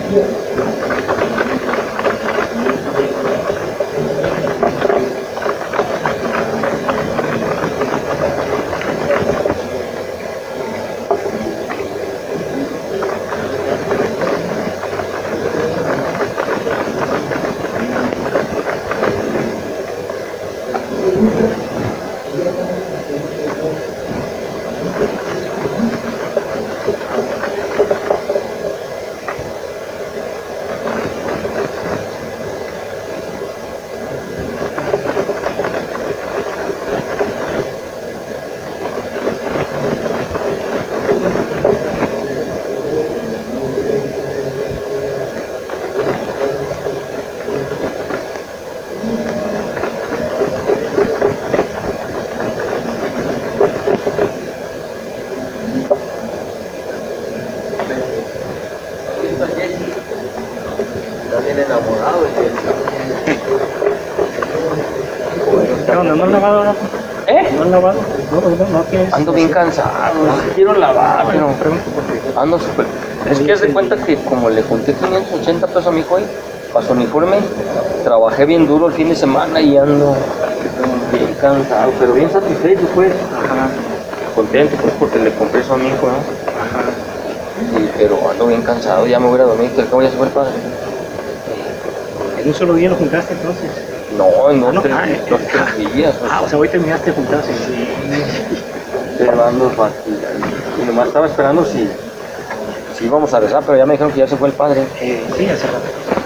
¿No han lavado ahora? ¿No han lavado? No tienes. Ando bien cansado, quiero lavar, pero ando súper. Es que haz de cuenta que como le junté 580 pesos a mi hijo para su uniforme, trabajé bien duro el fin de semana y ando bien cansado, pero bien satisfecho pues. Ajá. Contento pues porque le compré eso a mi hijo, ¿no? Ajá. Sí, pero ando bien cansado, ya me voy a dormir, que voy a ser padre. ¿En un solo día lo juntaste entonces? No, en dos, tres días. O sea, hoy terminaste de juntarse. Sí. Pero ando fácil. Y nomás estaba esperando si íbamos a rezar, pero ya me dijeron que ya se fue el padre. Sí, hace rato.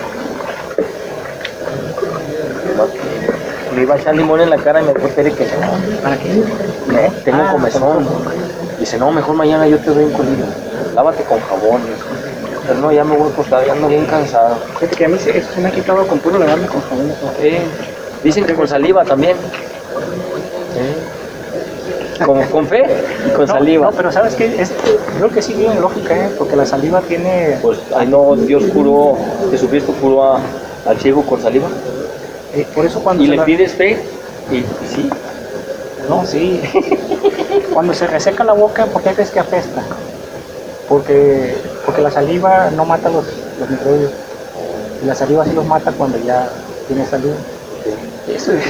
Me iba a echar limón en la cara y me dijo Tere que no. ¿Para qué? No, tengo comezón. Dice, no, mejor mañana yo te doy un colillo. Lávate con jabón. Pero no, ya me voy a acostar, ya ando bien cansado. Fíjate que a mí eso se me ha quitado con puro lavarme con jabón. Dicen que con saliva también. Con fe y con saliva. No, pero ¿sabes qué? Creo que sí tiene lógica, porque la saliva tiene... Pues, ay no, Dios curó, Jesucristo curó al ciego con saliva. Por eso cuando... Y le pides fe, y sí. No, sí. Cuando se reseca la boca, ¿por qué crees que apesta? Porque la saliva no mata los microbios. Y la saliva sí los mata cuando ya tiene saliva. Eso es...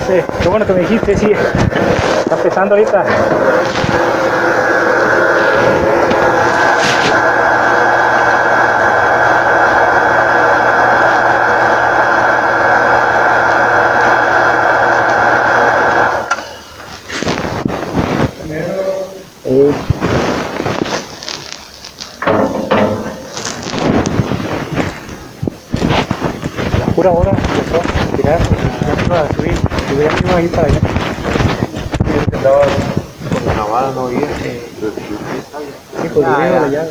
Sí, qué bueno que me dijiste, sí. Está empezando ahorita. La pura hora empezó a tirar, empezó a subir ahí para allá. Estaba con la navada, no oía. Sí, pues yo veo la llave.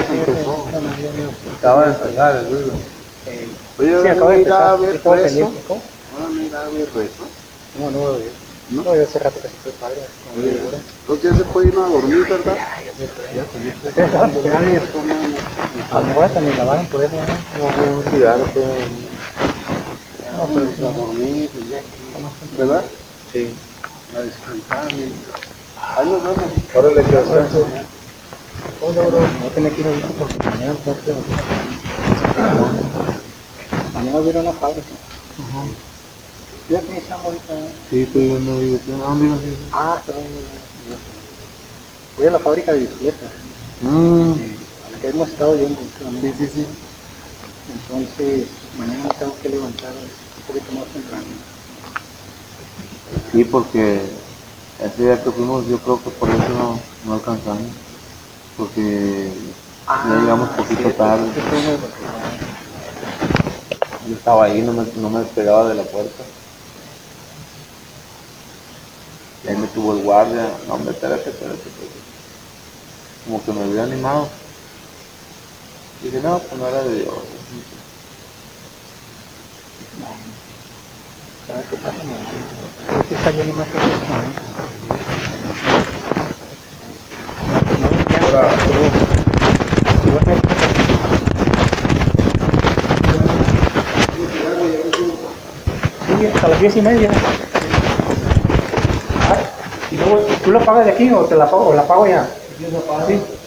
Acaba de empezar el ruido. Sí, acaba de empezar. Estaba pendiente. ¿Cómo? No, no lo veo. No, yo hace rato que se fue padre. Entonces ya se puede ir a dormir, ¿verdad? A lo mejor también lavaron por eso, ¿no? No, cuidado, No, pero a dormir, ¿verdad? sí. A descansar. Ahí nos vemos. Órale, que hacer. No tenía que ir ahorita porque mañana tengo que... Mañana voy a ir a una fábrica. ¿Ya que estamos ahorita? Sí, estoy viendo ahí. ¿A dónde ibas a ir? Ah, está bien. Voy a la fábrica de bicicletas. A la que hemos estado yendo últimamente. Sí, sí, sí. Entonces, mañana me tengo que levantar un poquito más temprano. Sí, porque ese día que fuimos, yo creo que por eso no alcanzamos. Porque ya llegamos poquito tarde. Yo estaba ahí, no me despegaba de la puerta. Y ahí me tuvo el guardia. No, hombre, espérate. Como que me había animado. Y dije, no, pues no era de Dios. ¿Sabes qué pasa? No, está lleno más que sí, hasta las 10:30. Y luego, ¿tú lo pagas de aquí o te la pago, o la pago ya? ¿Yo la pago? Sí.